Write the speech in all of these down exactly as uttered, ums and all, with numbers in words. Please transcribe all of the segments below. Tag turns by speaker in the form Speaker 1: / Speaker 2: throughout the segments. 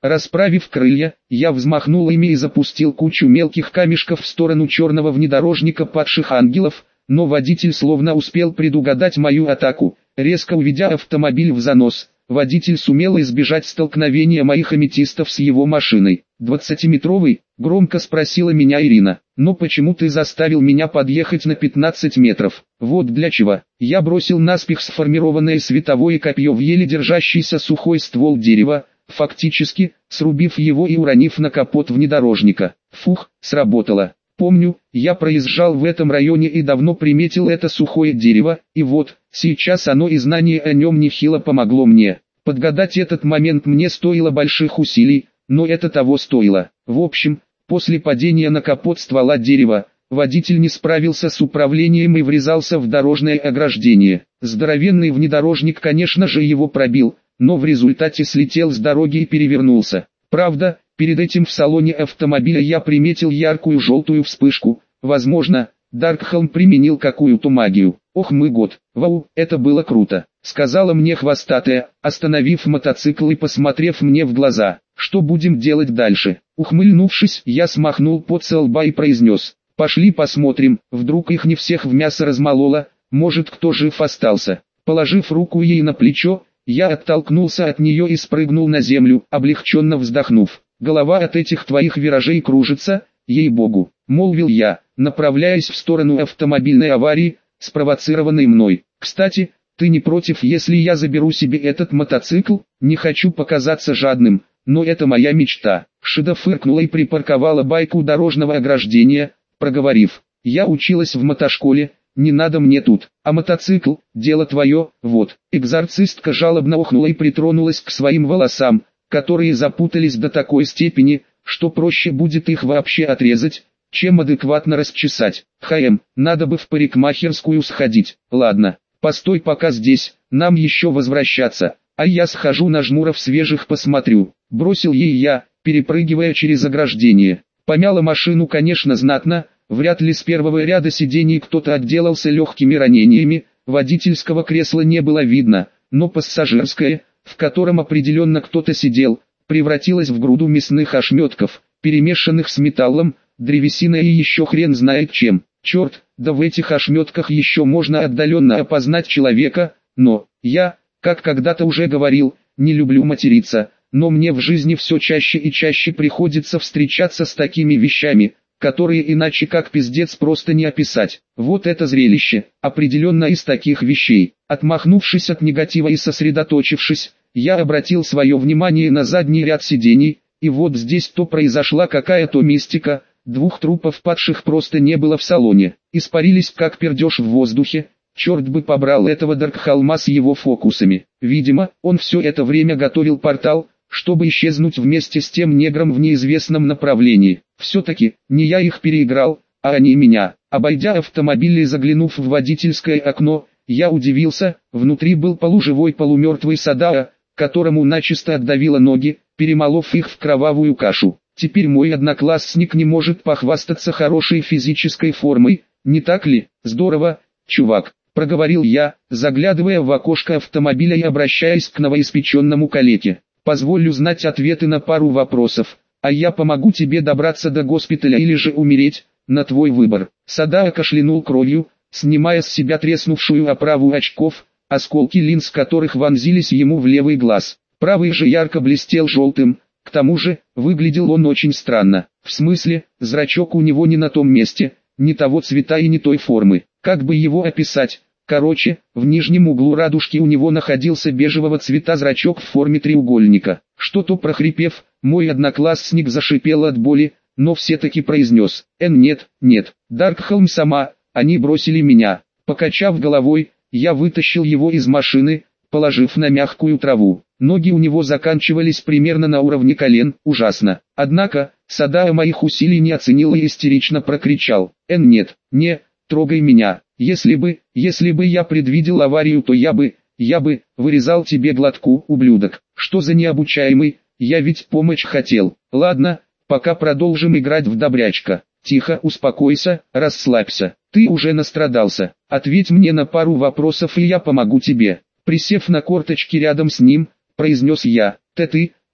Speaker 1: Расправив крылья, я взмахнул ими и запустил кучу мелких камешков в сторону черного внедорожника падших ангелов, но водитель словно успел предугадать мою атаку, резко уведя автомобиль в занос. Водитель сумел избежать столкновения моих аметистов с его машиной. «Двадцатиметровый?» — громко спросила меня Ирина. «Но почему ты заставил меня подъехать на пятнадцать метров?» «Вот для чего». Я бросил наспех сформированное световое копье в еле держащийся сухой ствол дерева, фактически, срубив его и уронив на капот внедорожника. Фух, сработало. Помню, я проезжал в этом районе и давно приметил это сухое дерево, и вот, сейчас оно и знание о нем нехило помогло мне. Подгадать этот момент мне стоило больших усилий, но это того стоило. В общем, после падения на капот ствола дерева, водитель не справился с управлением и врезался в дорожное ограждение. Здоровенный внедорожник, конечно же, его пробил, но в результате слетел с дороги и перевернулся. Правда, перед этим в салоне автомобиля я приметил яркую желтую вспышку. Возможно, Даркхолм применил какую-то магию. Ох мой год, вау, это было круто, сказала мне хвостатая, остановив мотоцикл и посмотрев мне в глаза. Что будем делать дальше? Ухмыльнувшись, я смахнул пот со лба и произнес: пошли посмотрим, вдруг их не всех в мясо размололо, может кто жив остался. Положив руку ей на плечо, я оттолкнулся от нее и спрыгнул на землю, облегченно вздохнув. Голова от этих твоих виражей кружится, ей-богу, молвил я, направляясь в сторону автомобильной аварии, спровоцированной мной. Кстати, ты не против, если я заберу себе этот мотоцикл? Не хочу показаться жадным, но это моя мечта. Шида фыркнула и припарковала байк у дорожного ограждения, проговорив: я училась в мотошколе, не надо мне тут, а мотоцикл, дело твое, вот. Экзорцистка жалобно охнула и притронулась к своим волосам, которые запутались до такой степени, что проще будет их вообще отрезать, чем адекватно расчесать. Хм, надо бы в парикмахерскую сходить. Ладно, постой пока здесь, нам еще возвращаться, а я схожу на жмуров свежих посмотрю. Бросил ей я, перепрыгивая через ограждение. Помяла машину, конечно, знатно. Вряд ли с первого ряда сидений кто-то отделался легкими ранениями, водительского кресла не было видно, но пассажирское, в котором определенно кто-то сидел, превратилось в груду мясных ошметков, перемешанных с металлом, древесиной и еще хрен знает чем. Черт, да в этих ошметках еще можно отдаленно опознать человека, но, я, как когда-то уже говорил, не люблю материться, но мне в жизни все чаще и чаще приходится встречаться с такими вещами, которые иначе как пиздец просто не описать. Вот это зрелище, определенно из таких вещей. Отмахнувшись от негатива и сосредоточившись, я обратил свое внимание на задний ряд сидений, и вот здесь то произошла какая-то мистика, двух трупов падших просто не было в салоне, испарились как пердеж в воздухе. Черт бы побрал этого Даркхолма с его фокусами. Видимо, он все это время готовил портал, чтобы исчезнуть вместе с тем негром в неизвестном направлении. Все-таки, не я их переиграл, а они меня. Обойдя автомобиль и заглянув в водительское окно, я удивился, внутри был полуживой полумертвый Садаа, которому начисто отдавило ноги, перемолов их в кровавую кашу. Теперь мой одноклассник не может похвастаться хорошей физической формой, не так ли? Здорово, чувак, проговорил я, заглядывая в окошко автомобиля и обращаясь к новоиспеченному калеке. Позволь узнать ответы на пару вопросов, а я помогу тебе добраться до госпиталя или же умереть, на твой выбор. Садаа кашлянул кровью, снимая с себя треснувшую оправу очков, осколки линз которых вонзились ему в левый глаз. Правый же ярко блестел желтым, к тому же, выглядел он очень странно. В смысле, зрачок у него не на том месте, не того цвета и не той формы. Как бы его описать? Короче, в нижнем углу радужки у него находился бежевого цвета зрачок в форме треугольника. Что-то прохрипев, мой одноклассник зашипел от боли, но все-таки произнес: «Эн нет, нет, Даркхолм сама, они бросили меня». Покачав головой, я вытащил его из машины, положив на мягкую траву. Ноги у него заканчивались примерно на уровне колен, ужасно. Однако, Садаа моих усилий не оценил и истерично прокричал: «Эн нет, не, трогай меня. Если бы, если бы я предвидел аварию, то я бы, я бы, вырезал тебе глотку, ублюдок. Что за необучаемый, я ведь помочь хотел. Ладно, пока продолжим играть в добрячка. Тихо, успокойся, расслабься. Ты уже настрадался. Ответь мне на пару вопросов и я помогу тебе». Присев на корточки рядом с ним, произнес я: «Ты ты,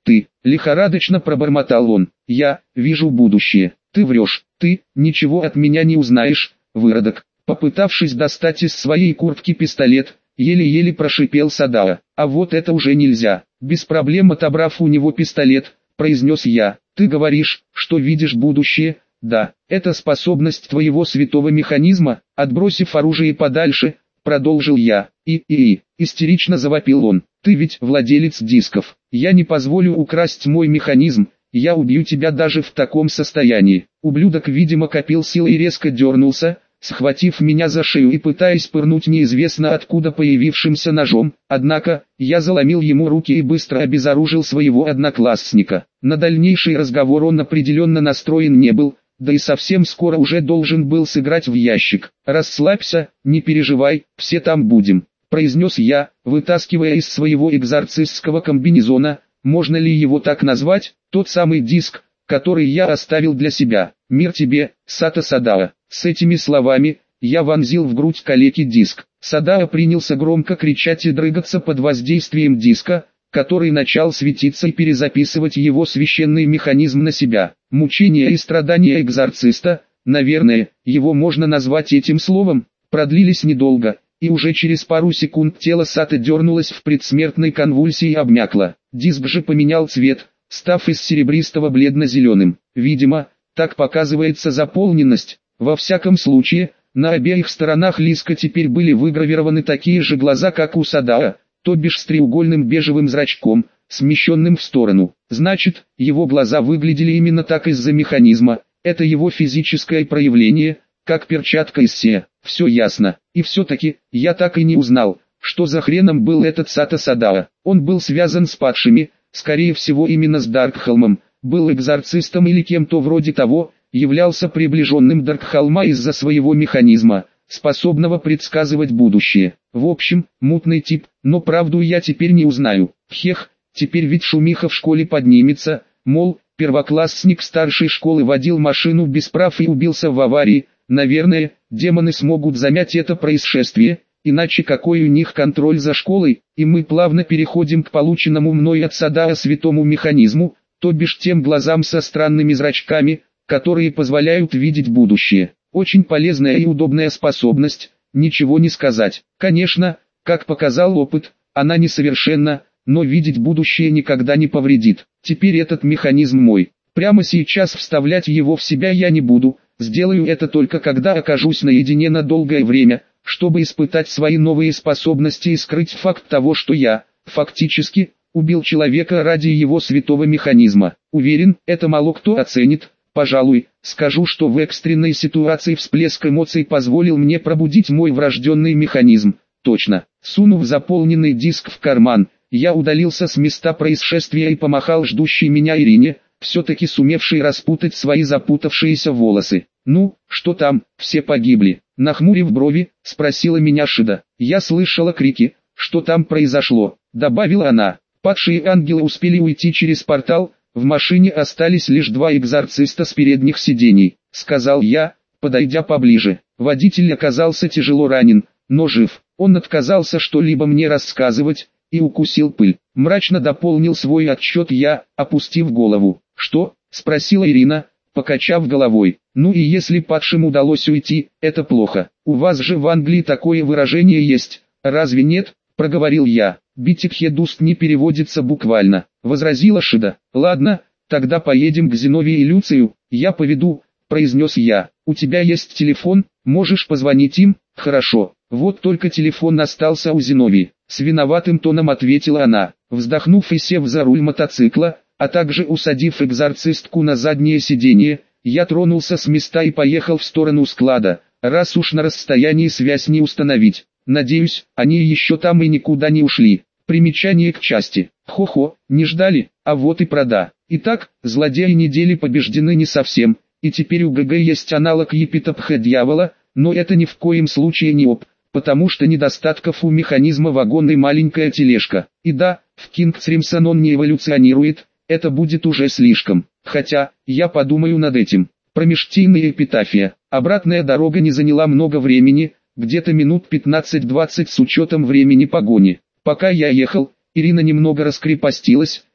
Speaker 1: Ты, лихорадочно пробормотал он, я вижу будущее. Ты врешь, ты ничего от меня не узнаешь, выродок. Попытавшись достать из своей куртки пистолет, еле-еле прошипел Садао. А вот это уже нельзя. Без проблем отобрав у него пистолет, произнес я. Ты говоришь, что видишь будущее? Да, это способность твоего святого механизма. Отбросив оружие подальше, продолжил я. И, и, и, истерично завопил он. Ты ведь владелец дисков. Я не позволю украсть мой механизм. Я убью тебя даже в таком состоянии. Ублюдок, видимо, копил силы и резко дернулся, схватив меня за шею и пытаясь пырнуть неизвестно откуда появившимся ножом. Однако, я заломил ему руки и быстро обезоружил своего одноклассника. На дальнейший разговор он определенно настроен не был, да и совсем скоро уже должен был сыграть в ящик. «Расслабься, не переживай, все там будем», — произнес я, вытаскивая из своего экзорцистского комбинезона, можно ли его так назвать, тот самый диск, который я оставил для себя. «Мир тебе, Сато Садао». С этими словами, я вонзил в грудь калеки диск. Садао принялся громко кричать и дрыгаться под воздействием диска, который начал светиться и перезаписывать его священный механизм на себя. Мучения и страдания экзорциста, наверное, его можно назвать этим словом, продлились недолго, и уже через пару секунд тело Сато дернулось в предсмертной конвульсии и обмякло. Диск же поменял цвет, став из серебристого бледно-зеленым. Видимо, так показывается заполненность. Во всяком случае, на обеих сторонах лиска теперь были выгравированы такие же глаза, как у Садао, то бишь с треугольным бежевым зрачком, смещенным в сторону. Значит, его глаза выглядели именно так из-за механизма. Это его физическое проявление, как перчатка из се. Все ясно. И все-таки, я так и не узнал, что за хреном был этот Сато Садао. Он был связан с падшими, скорее всего именно с Даркхолмом, был экзорцистом или кем-то вроде того, являлся приближенным Даркхолма из-за своего механизма, способного предсказывать будущее. В общем, мутный тип, но правду я теперь не узнаю. Хех, теперь ведь шумиха в школе поднимется, мол, первоклассник старшей школы водил машину без прав и убился в аварии. Наверное, демоны смогут замять это происшествие, иначе какой у них контроль за школой, и мы плавно переходим к полученному мной от Садао святому механизму, то бишь тем глазам со странными зрачками, которые позволяют видеть будущее. Очень полезная и удобная способность, ничего не сказать. Конечно, как показал опыт, она несовершенна, но видеть будущее никогда не повредит. Теперь этот механизм мой. Прямо сейчас вставлять его в себя я не буду, сделаю это только когда окажусь наедине на долгое время, чтобы испытать свои новые способности и скрыть факт того, что я, фактически, убил человека ради его святого механизма. Уверен, это мало кто оценит. Пожалуй, скажу, что в экстренной ситуации всплеск эмоций позволил мне пробудить мой врожденный механизм. Точно. Сунув заполненный диск в карман, я удалился с места происшествия и помахал ждущей меня Ирине, все-таки сумевшей распутать свои запутавшиеся волосы. «Ну, что там, все погибли?» Нахмурив брови, спросила меня Шида. «Я слышала крики, что там произошло», добавила она. «Падшие ангелы успели уйти через портал, в машине остались лишь два экзорциста с передних сидений», сказал я, подойдя поближе. Водитель оказался тяжело ранен, но жив. Он отказался что-либо мне рассказывать и укусил пыль. Мрачно дополнил свой отчет я, опустив голову. «Что?» — спросила Ирина, покачав головой. «Ну и если падшим удалось уйти, это плохо. У вас же в Англии такое выражение есть, разве нет?» — проговорил я. «Битикхедуст не переводится буквально», — возразила Шида. «Ладно, тогда поедем к Зиновию и Люцию, я поведу», — произнес я. «У тебя есть телефон, можешь позвонить им?» «Хорошо, вот только телефон остался у Зиновии», — с виноватым тоном ответила она. Вздохнув и сев за руль мотоцикла, а также усадив экзорцистку на заднее сиденье, я тронулся с места и поехал в сторону склада, раз уж на расстоянии связь не установить. Надеюсь, они еще там и никуда не ушли. Примечание к части. Хо-хо, не ждали, а вот и прода. Итак, злодеи недели побеждены не совсем, и теперь у ГГ есть аналог Епитопха дьявола, но это ни в коем случае не ОП, потому что недостатков у механизма вагон и маленькая тележка. И да, в Кингсримсон он не эволюционирует, это будет уже слишком. Хотя, я подумаю над этим. Промежтийная эпитафия. Обратная дорога не заняла много времени, где-то минут пятнадцать-двадцать с учетом времени погони. Пока я ехал, Ирина немного раскрепостилась,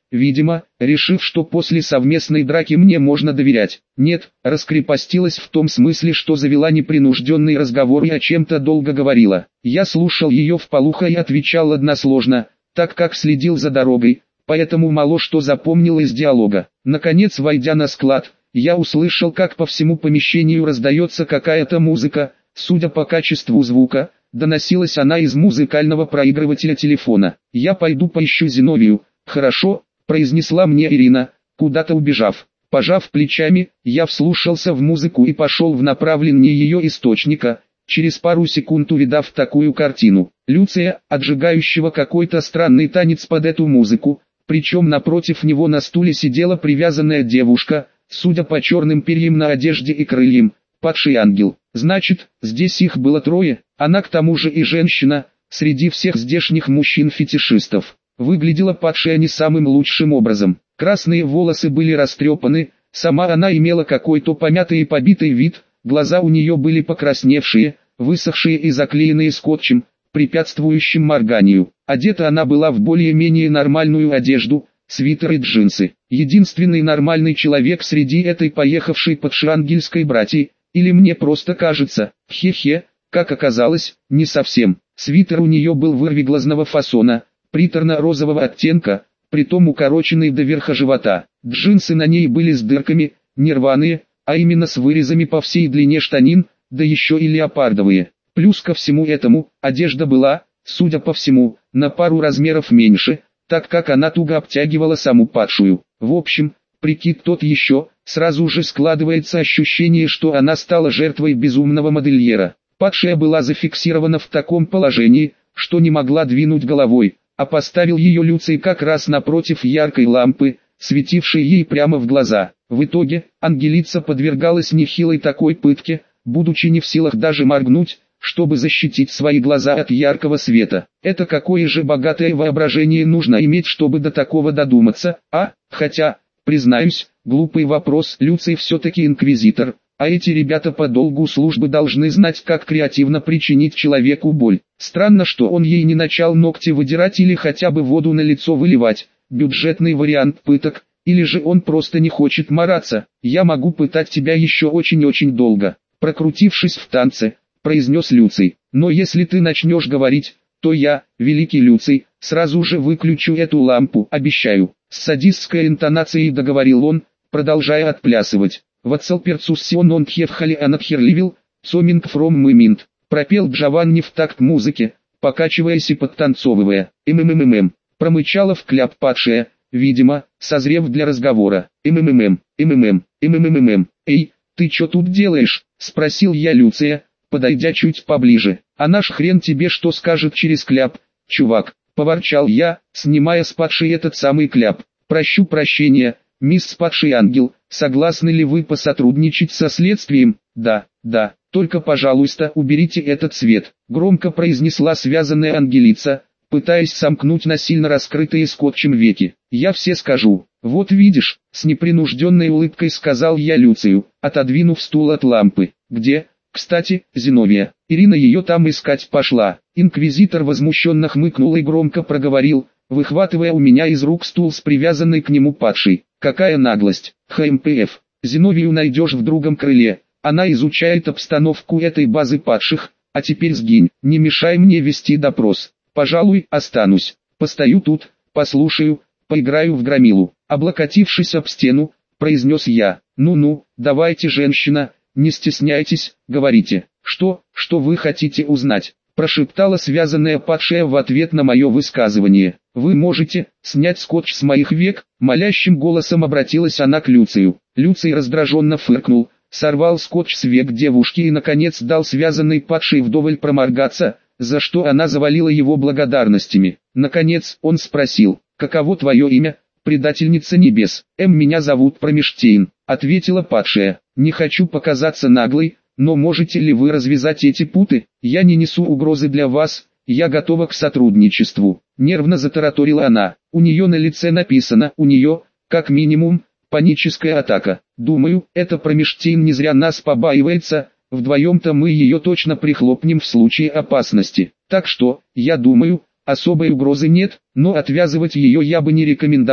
Speaker 1: видимо, решив, что после совместной драки мне можно доверять. Нет, раскрепостилась в том смысле, что завела непринужденный разговор и о чем-то долго говорила. Я слушал ее вполуха и отвечал односложно, так как следил за дорогой, поэтому мало что запомнил из диалога. Наконец, войдя на склад, я услышал, как по всему помещению раздается какая-то музыка, судя по качеству звука, доносилась она из музыкального проигрывателя телефона. «Я пойду поищу Зиновию». «Хорошо», — произнесла мне Ирина, куда-то убежав. Пожав плечами, я вслушался в музыку и пошел в направлении ее источника, через пару секунд увидав такую картину. Люция, отжигающего какой-то странный танец под эту музыку, причем напротив него на стуле сидела привязанная девушка, судя по черным перьям на одежде и крыльям, падший ангел. Значит, здесь их было трое, она к тому же и женщина, среди всех здешних мужчин-фетишистов. Выглядела падшая не самым лучшим образом. Красные волосы были растрепаны, сама она имела какой-то помятый и побитый вид, глаза у нее были покрасневшие, высохшие и заклеенные скотчем, препятствующим морганию. Одета она была в более-менее нормальную одежду, свитер и джинсы. Единственный нормальный человек среди этой поехавшей подшангельской братьи, или мне просто кажется, хе-хе, как оказалось, не совсем. Свитер у нее был вырвиглазного фасона, приторно-розового оттенка, притом укороченный до верха живота. Джинсы на ней были с дырками, не рваные, а именно с вырезами по всей длине штанин, да еще и леопардовые. Плюс ко всему этому, одежда была, судя по всему, на пару размеров меньше, так как она туго обтягивала саму падшую. В общем, прикид тот еще, сразу же складывается ощущение, что она стала жертвой безумного модельера. Падшая была зафиксирована в таком положении, что не могла двинуть головой, а поставил ее Люций как раз напротив яркой лампы, светившей ей прямо в глаза. В итоге, Ангелица подвергалась нехилой такой пытке, будучи не в силах даже моргнуть, чтобы защитить свои глаза от яркого света. Это какое же богатое воображение нужно иметь, чтобы до такого додуматься, а? Хотя, признаюсь, глупый вопрос, Люций все-таки инквизитор, а эти ребята по долгу службы должны знать, как креативно причинить человеку боль. Странно, что он ей не начал ногти выдирать или хотя бы воду на лицо выливать, бюджетный вариант пыток, или же он просто не хочет мараться. «Я могу пытать тебя еще очень-очень долго», прокрутившись в танце, произнес Люций. «Но если ты начнешь говорить, то я, великий Люций, сразу же выключу эту лампу, обещаю». С садистской интонацией договорил он, продолжая отплясывать. «Вацелперцуссион он тхевхали анатхерливил, цоминг фром мыминт», пропел Джованни в такт музыке, покачиваясь и подтанцовывая. «Ммммм», промычала в кляп падшая, видимо, созрев для разговора. «Мммм, ммм, мммм, эй, ты чё тут делаешь?» спросил я Люция, подойдя чуть поближе. «А наш хрен тебе что скажет через кляп, чувак», поворчал я, снимая с падшей этот самый кляп. «Прощу прощения, мисс падший ангел, согласны ли вы посотрудничать со следствием?» «Да, да, только пожалуйста уберите этот свет», громко произнесла связанная Ангелица, пытаясь сомкнуть насильно раскрытые скотчем веки. «Я все скажу». «Вот видишь», с непринужденной улыбкой сказал я Люцию, отодвинув стул от лампы. «Где, кстати, Зиновия?» Ирина ее там искать пошла. Инквизитор возмущенно хмыкнул и громко проговорил, выхватывая у меня из рук стул с привязанной к нему падшей. «Какая наглость! ХМПФ! Зиновию найдешь в другом крыле. Она изучает обстановку этой базы падших, а теперь сгинь, не мешай мне вести допрос. Пожалуй, останусь. Постою тут, послушаю, поиграю в громилу». Облокотившись об стену, произнес я. «Ну-ну, давайте, женщина, не стесняйтесь, говорите, что, что вы хотите узнать?» Прошептала связанная падшая в ответ на мое высказывание. «Вы можете снять скотч с моих век?» Молящим голосом обратилась она к Люцию. Люций раздраженно фыркнул, сорвал скотч с век девушки и наконец дал связанной падшей вдоволь проморгаться, за что она завалила его благодарностями. Наконец он спросил: «Каково твое имя, предательница небес?» «Эм, меня зовут Промештейн», ответила падшая. «Не хочу показаться наглой, но можете ли вы развязать эти путы? Я не несу угрозы для вас, я готова к сотрудничеству». Нервно затараторила она. У нее на лице написано, у нее, как минимум, паническая атака. Думаю, эта Промештейн не зря нас побаивается, вдвоем-то мы ее точно прихлопнем в случае опасности. Так что, я думаю, особой угрозы нет, но отвязывать ее я бы не рекомендовал.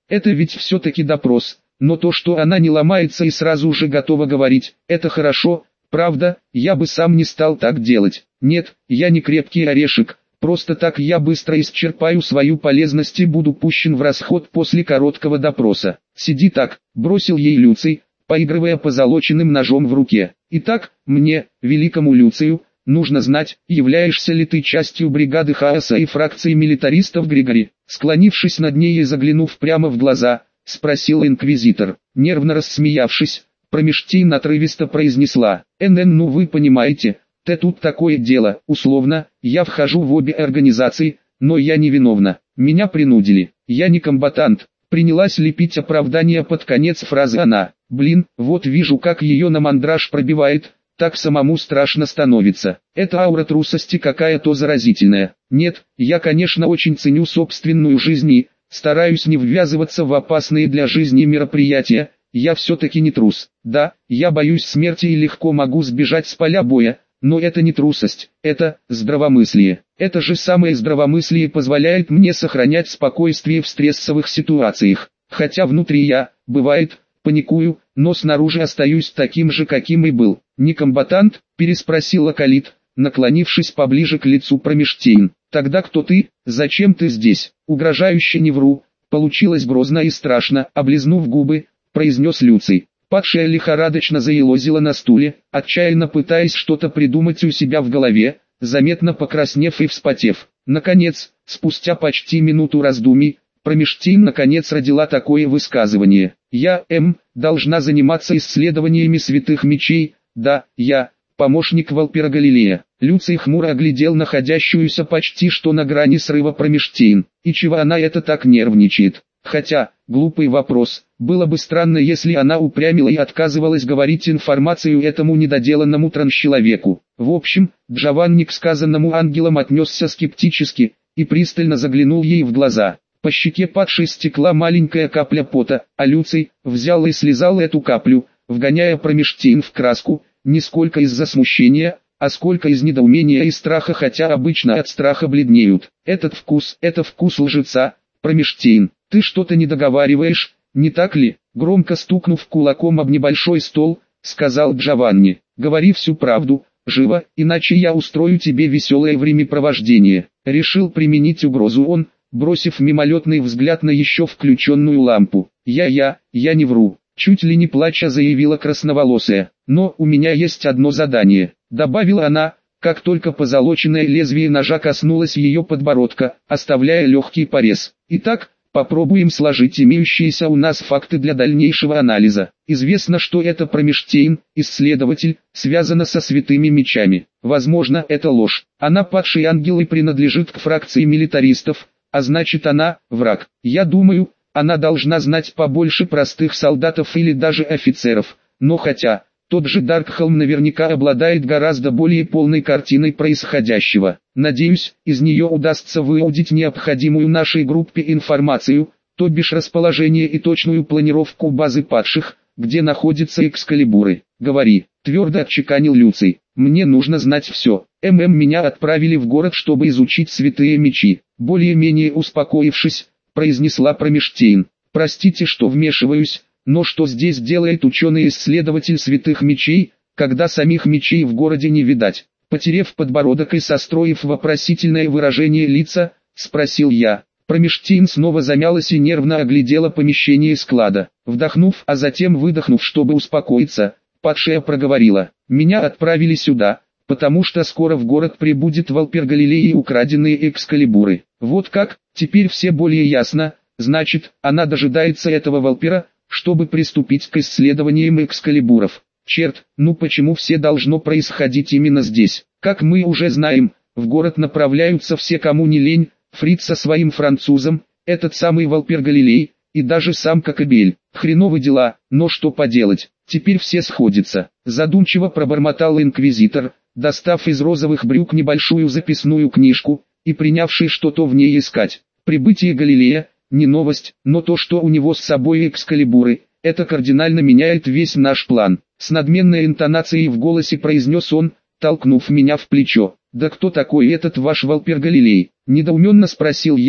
Speaker 1: Это ведь все-таки допрос, но то, что она не ломается и сразу же готова говорить, это хорошо, правда, я бы сам не стал так делать. Нет, я не крепкий орешек, просто так я быстро исчерпаю свою полезность и буду пущен в расход после короткого допроса. Сиди так, бросил ей Люций, поигрывая позолоченным ножом в руке. Итак, мне, великому Люцию, нужно знать, являешься ли ты частью бригады хаоса и фракции милитаристов Григори. Склонившись над ней и заглянув прямо в глаза, спросил инквизитор. Нервно рассмеявшись, Промештейн отрывисто произнесла: «НН, ну вы понимаете, Т тут такое дело, условно, я вхожу в обе организации, но я не виновна, меня принудили, я не комбатант». Принялась лепить оправдание под конец фразы она. Блин, вот вижу, как ее на мандраж пробивает, так самому страшно становится. Это аура трусости какая-то заразительная. Нет, я конечно очень ценю собственную жизнь и стараюсь не ввязываться в опасные для жизни мероприятия, я все-таки не трус. Да, я боюсь смерти и легко могу сбежать с поля боя, но это не трусость, это здравомыслие. Это же самое здравомыслие позволяет мне сохранять спокойствие в стрессовых ситуациях. Хотя внутри я, бывает, паникую, но снаружи остаюсь таким же, каким и был. «Не комбатант?» – переспросила Калит, наклонившись поближе к лицу Промештейн. «Тогда кто ты? Зачем ты здесь?» «Угрожающе не вру». Получилось грозно и страшно, облизнув губы, произнес Люций. Падшая лихорадочно заелозила на стуле, отчаянно пытаясь что-то придумать у себя в голове, заметно покраснев и вспотев. Наконец, спустя почти минуту раздумий, Промештейн наконец родила такое высказывание. «Я, М, должна заниматься исследованиями святых мечей, да, я, помощник Валпира Галилея». Люций хмуро оглядел находящуюся почти что на грани срыва Промештейн. И чего она это так нервничает? Хотя, глупый вопрос, было бы странно, если она упрямила и отказывалась говорить информацию этому недоделанному транщеловеку. В общем, Джованни к сказанному ангелам отнесся скептически, и пристально заглянул ей в глаза. По щеке падшей стекла маленькая капля пота, а Люций взял и слезал эту каплю, вгоняя Промештейн в краску, не сколько из-за смущения, а сколько из недоумения и страха, хотя обычно от страха бледнеют. Этот вкус, это вкус лжеца. Промештейн, ты что-то не договариваешь, не так ли? Громко стукнув кулаком об небольшой стол, сказал Джованни. Говори всю правду, живо, иначе я устрою тебе веселое времяпровождение. Решил применить угрозу он, бросив мимолетный взгляд на еще включенную лампу. Я-я, я не вру, чуть ли не плача заявила красноволосая. Но у меня есть одно задание, добавила она, как только позолоченное лезвие ножа коснулось ее подбородка, оставляя легкий порез. Итак, попробуем сложить имеющиеся у нас факты для дальнейшего анализа. Известно, что это Промештейн, исследователь, связано со святыми мечами. Возможно, это ложь. Она падший ангел и принадлежит к фракции милитаристов, а значит она, враг. Я думаю, она должна знать побольше простых солдатов или даже офицеров, но хотя... Тот же Даркхолм наверняка обладает гораздо более полной картиной происходящего. Надеюсь, из нее удастся выудить необходимую нашей группе информацию, то бишь расположение и точную планировку базы падших, где находятся экскалибуры. Говори, твердо отчеканил Люций. Мне нужно знать все. ММ меня отправили в город, чтобы изучить святые мечи. Более-менее успокоившись, произнесла Промештейн. Простите, что вмешиваюсь. Но что здесь делает ученый-исследователь святых мечей, когда самих мечей в городе не видать? Потерев подбородок и состроив вопросительное выражение лица, спросил я. Промештейн снова замялась и нервно оглядела помещение склада. Вдохнув, а затем выдохнув, чтобы успокоиться, падшая проговорила. Меня отправили сюда, потому что скоро в город прибудет Валпир Галилеи и украденные экскалибуры. Вот как, теперь все более ясно, значит, она дожидается этого Валпира, чтобы приступить к исследованиям экскалибуров. Черт, ну почему все должно происходить именно здесь? Как мы уже знаем, в город направляются все, кому не лень, Фриц со своим французом, этот самый Валпир Галилей, и даже сам Кокобель. Хреновы дела, но что поделать, теперь все сходятся. Задумчиво пробормотал инквизитор, достав из розовых брюк небольшую записную книжку, и принявший что-то в ней искать. Прибытие Галилея – не новость, но то, что у него с собой экскалибуры, это кардинально меняет весь наш план. С надменной интонацией в голосе произнес он, толкнув меня в плечо. «Да кто такой этот ваш Валпир Галилей?» – недоуменно спросил я,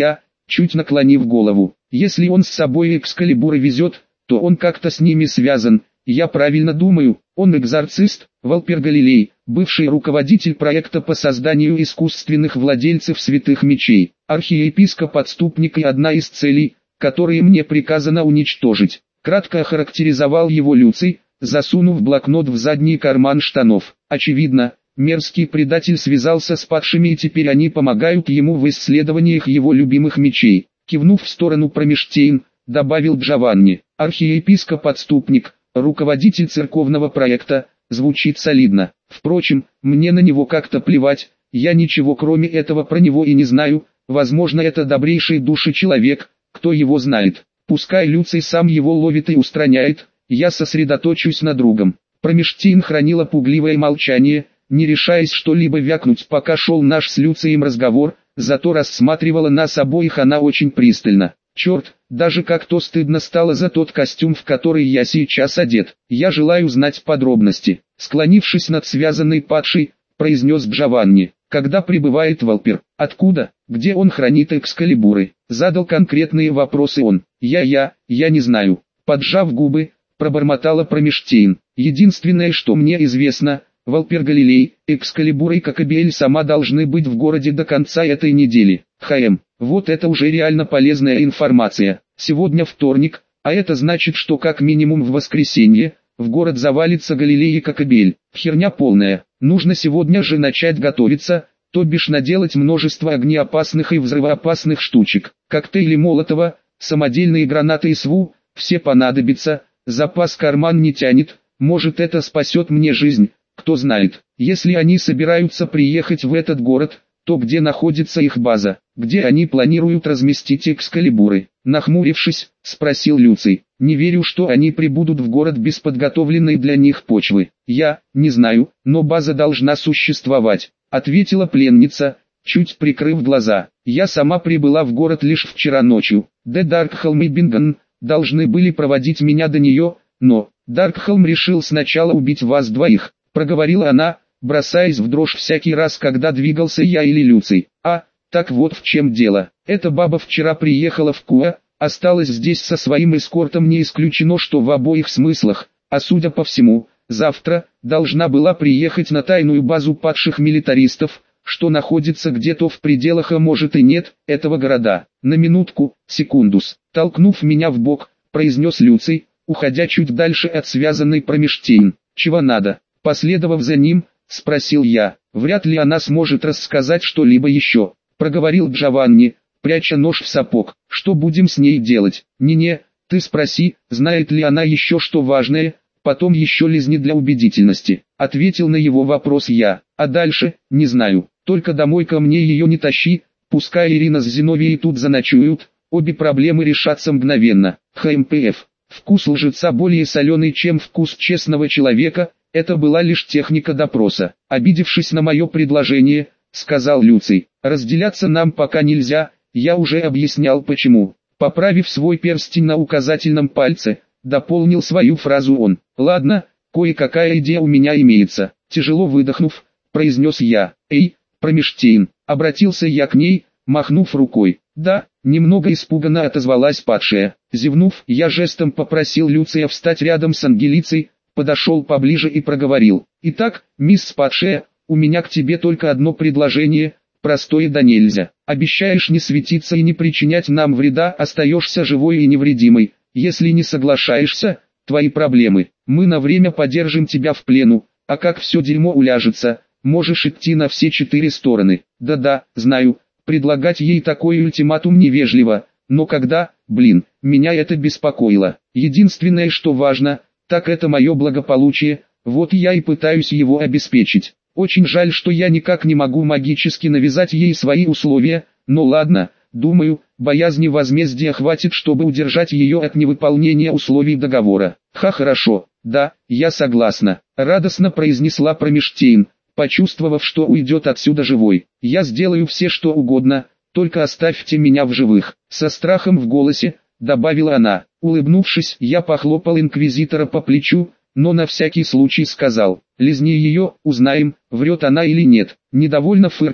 Speaker 1: чуть наклонив голову. Если он с собой Экскалибуры везет, то он как-то с ними связан. Я правильно думаю, он экзорцист. Валпер Галилей, бывший руководитель проекта по созданию искусственных владельцев святых мечей, архиепископ-отступник и одна из целей, которые мне приказано уничтожить. Кратко охарактеризовал его Люций, засунув блокнот в задний карман штанов. Очевидно, мерзкий предатель связался с падшими и теперь они помогают ему в исследованиях его любимых мечей. Кивнув в сторону Промештейн, добавил Джованни, архиепископ-отступник, руководитель церковного проекта, звучит солидно. Впрочем, мне на него как-то плевать, я ничего кроме этого про него и не знаю, возможно это добрейший души человек, кто его знает. Пускай Люций сам его ловит и устраняет, я сосредоточусь на другом. Промештейн хранила пугливое молчание, не решаясь что-либо вякнуть, пока шел наш с Люцием разговор, зато рассматривала нас обоих она очень пристально. Черт, даже как-то стыдно стало за тот костюм, в который я сейчас одет. Я желаю знать подробности. Склонившись над связанной падшей, произнес Джованни. Когда прибывает Валпер? Откуда? Где он хранит Экскалибуры? Задал конкретные вопросы он. Я-я, я не знаю. Поджав губы, пробормотала Промештейн. Единственное, что мне известно, Валпер Галилей, Экскалибура и Кокабиэль сама должны быть в городе до конца этой недели. ХМ. Вот это уже реально полезная информация. Сегодня вторник, а это значит, что как минимум в воскресенье, в город завалится Галилей и Кокабиэль. Херня полная. Нужно сегодня же начать готовиться, то бишь наделать множество огнеопасных и взрывоопасных штучек. Коктейли Молотова, самодельные гранаты и СВУ, все понадобятся, запас карман не тянет, может это спасет мне жизнь, кто знает. Если они собираются приехать в этот город, то где находится их база, где они планируют разместить Экскалибуры? Нахмурившись, спросил Люций. Не верю, что они прибудут в город без подготовленной для них почвы. Я, не знаю, но база должна существовать, ответила пленница, чуть прикрыв глаза. Я сама прибыла в город лишь вчера ночью. Де Даркхолм и Бинган должны были проводить меня до нее, но Даркхолм решил сначала убить вас двоих, проговорила она, бросаясь в дрожь всякий раз, когда двигался я или Люций. А, так вот в чем дело. Эта баба вчера приехала в Куа, осталась здесь со своим эскортом, не исключено, что в обоих смыслах, а судя по всему, завтра должна была приехать на тайную базу падших милитаристов, что находится где-то в пределах, а может и нет, этого города. На минутку, секундус, толкнув меня в бок, произнес Люций, уходя чуть дальше от связанной Промештейн. Чего надо? Последовав за ним, спросил я. Вряд ли она сможет рассказать что-либо еще, проговорил Джованни, пряча нож в сапог. Что будем с ней делать? Не-не, ты спроси, знает ли она еще что важное, потом еще лизни для убедительности, ответил на его вопрос я. А дальше, не знаю, только домой ко мне ее не тащи, пускай Ирина с Зиновией тут заночуют, обе проблемы решатся мгновенно. ХМПФ. Вкус лжеца более соленый, чем вкус честного человека. Это была лишь техника допроса. Обидевшись на мое предложение, сказал Люций, разделяться нам пока нельзя, я уже объяснял почему. Поправив свой перстень на указательном пальце, дополнил свою фразу он. Ладно, кое-какая идея у меня имеется. Тяжело выдохнув, произнес я. Эй, Промештейн, обратился я к ней, махнув рукой. Да, немного испуганно отозвалась падшая. Зевнув, я жестом попросил Люция встать рядом с Ангелицей, подошел поближе и проговорил. Итак, мисс падшая, у меня к тебе только одно предложение, простое да нельзя. Обещаешь не светиться и не причинять нам вреда, остаешься живой и невредимой. Если не соглашаешься, твои проблемы. Мы на время подержим тебя в плену, а как все дерьмо уляжется, можешь идти на все четыре стороны. Да-да, знаю, предлагать ей такой ультиматум невежливо, но когда, блин, меня это беспокоило. Единственное, что важно, так это мое благополучие, вот я и пытаюсь его обеспечить. Очень жаль, что я никак не могу магически навязать ей свои условия, но ладно, думаю, боязни возмездия хватит, чтобы удержать ее от невыполнения условий договора. Ха, хорошо, да, я согласна, радостно произнесла Промештейн, почувствовав, что уйдет отсюда живой. Я сделаю все, что угодно, только оставьте меня в живых. Со страхом в голосе, добавила она. Улыбнувшись, я похлопал инквизитора по плечу, но на всякий случай сказал, лизни ее, узнаем, врет она или нет. Недовольно фыркнув,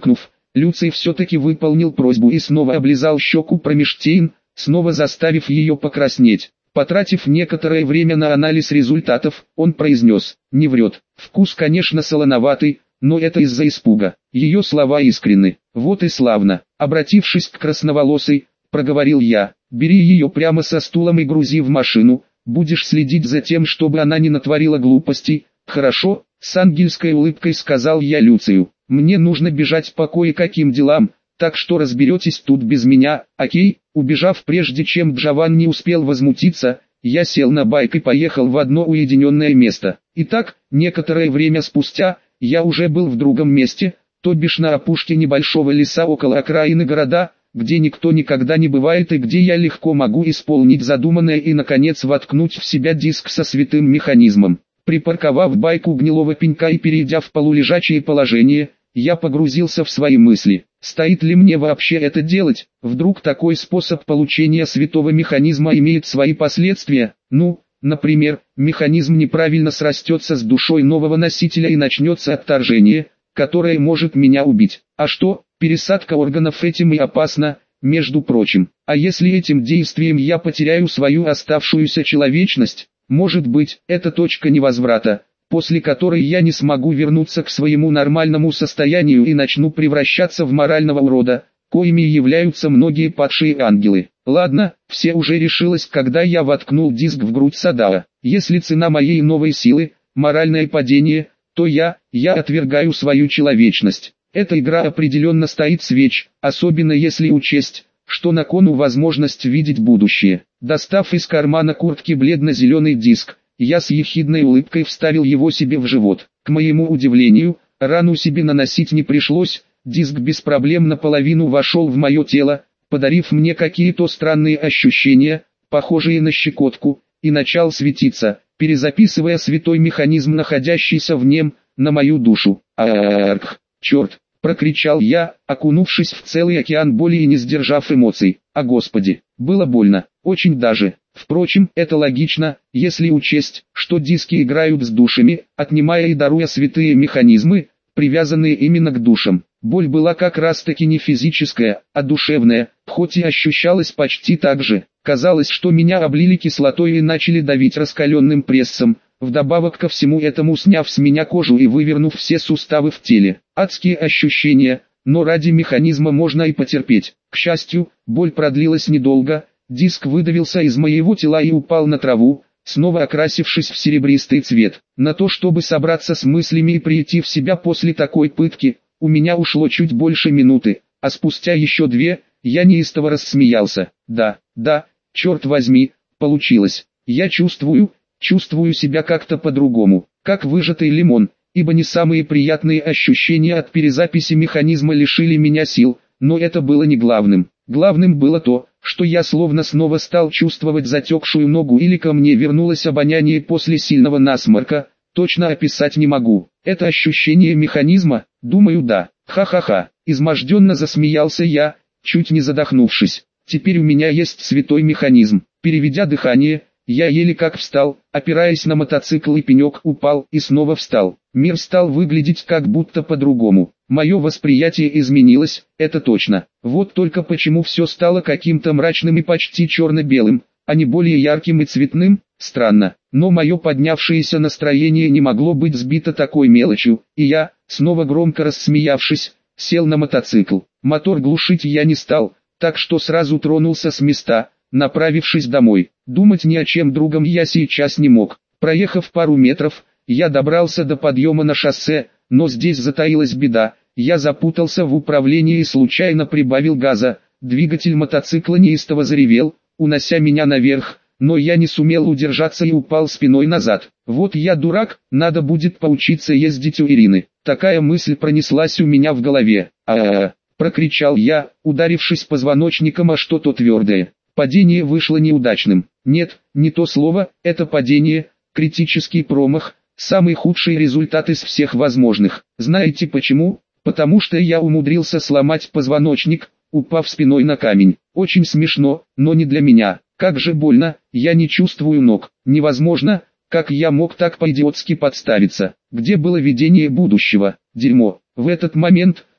Speaker 1: Люций все-таки выполнил просьбу и снова облизал щеку Промештейн, снова заставив ее покраснеть. Потратив некоторое время на анализ результатов, он произнес: «Не врет. Вкус, конечно, солоноватый, но это из-за испуга». Ее слова искренны. «Вот и славно». Обратившись к красноволосой, проговорил я: «Бери ее прямо со стулом и грузи в машину, будешь следить за тем, чтобы она не натворила глупостей». «Хорошо», — с ангельской улыбкой сказал я Люцию. «Мне нужно бежать по кое-каким делам, так что разберетесь тут без меня, окей?» Убежав прежде чем Джованни успел возмутиться, я сел на байк и поехал в одно уединенное место. Итак, некоторое время спустя, я уже был в другом месте, то бишь на опушке небольшого леса около окраины города, где никто никогда не бывает и где я легко могу исполнить задуманное и наконец воткнуть в себя диск со святым механизмом. Припарковав байк у гнилого пенька и перейдя в полулежачее положение, я погрузился в свои мысли. Стоит ли мне вообще это делать? Вдруг такой способ получения святого механизма имеет свои последствия? Ну, например, механизм неправильно срастется с душой нового носителя и начнется отторжение, которое может меня убить. А что, пересадка органов этим и опасна, между прочим. А если этим действием я потеряю свою оставшуюся человечность? Может быть, это точка невозврата, после которой я не смогу вернуться к своему нормальному состоянию и начну превращаться в морального урода, коими являются многие падшие ангелы. Ладно, все уже решилось, когда я воткнул диск в грудь Садао. Если цена моей новой силы – моральное падение, то я, я отвергаю свою человечность. Эта игра определенно стоит свеч, особенно если учесть, что на кону возможность видеть будущее. Достав из кармана куртки бледно-зеленый диск, я с ехидной улыбкой вставил его себе в живот. К моему удивлению, рану себе наносить не пришлось, диск без проблем наполовину вошел в мое тело, подарив мне какие-то странные ощущения, похожие на щекотку, и начал светиться, перезаписывая святой механизм, находящийся в нем, на мою душу. «Арх, черт!» — прокричал я, окунувшись в целый океан боли и не сдержав эмоций. «О Господи, было больно, очень даже». Впрочем, это логично, если учесть, что диски играют с душами, отнимая и даруя святые механизмы, привязанные именно к душам. Боль была как раз таки не физическая, а душевная, хоть и ощущалась почти так же. Казалось, что меня облили кислотой и начали давить раскаленным прессом, вдобавок ко всему этому сняв с меня кожу и вывернув все суставы в теле. Адские ощущения, но ради механизма можно и потерпеть. К счастью, боль продлилась недолго. Диск выдавился из моего тела и упал на траву, снова окрасившись в серебристый цвет. На то, чтобы собраться с мыслями и прийти в себя после такой пытки, у меня ушло чуть больше минуты, а спустя еще две, я неистово рассмеялся. Да, да, черт возьми, получилось. Я чувствую, чувствую себя как-то по-другому, как выжатый лимон, ибо не самые приятные ощущения от перезаписи механизма лишили меня сил, но это было не главным. Главным было то, что я словно снова стал чувствовать затекшую ногу или ко мне вернулось обоняние после сильного насморка, точно описать не могу. Это ощущение механизма? Думаю, да. Ха-ха-ха, изможденно засмеялся я, чуть не задохнувшись. Теперь у меня есть святой механизм. Переведя дыхание, я еле как встал, опираясь на мотоцикл, и пенек упал и снова встал. Мир стал выглядеть как будто по-другому. Мое восприятие изменилось, это точно. Вот только почему все стало каким-то мрачным и почти черно-белым, а не более ярким и цветным? Странно. Но мое поднявшееся настроение не могло быть сбито такой мелочью, и я, снова громко рассмеявшись, сел на мотоцикл. Мотор глушить я не стал, так что сразу тронулся с места, направившись домой. Думать ни о чем другом я сейчас не мог. Проехав пару метров, я добрался до подъема на шоссе, но здесь затаилась беда. Я запутался в управлении и случайно прибавил газа. Двигатель мотоцикла неистово заревел, унося меня наверх, но я не сумел удержаться и упал спиной назад. Вот я дурак, надо будет поучиться ездить у Ирины. Такая мысль пронеслась у меня в голове. А-а-а, прокричал я, ударившись позвоночником о что-то твердое. Падение вышло неудачным. Нет, не то слово, это падение, критический промах, самый худший результат из всех возможных. Знаете почему? Потому что я умудрился сломать позвоночник, упав спиной на камень. Очень смешно, но не для меня. Как же больно, я не чувствую ног. Невозможно, как я мог так по-идиотски подставиться. Где было видение будущего? Дерьмо. В этот момент,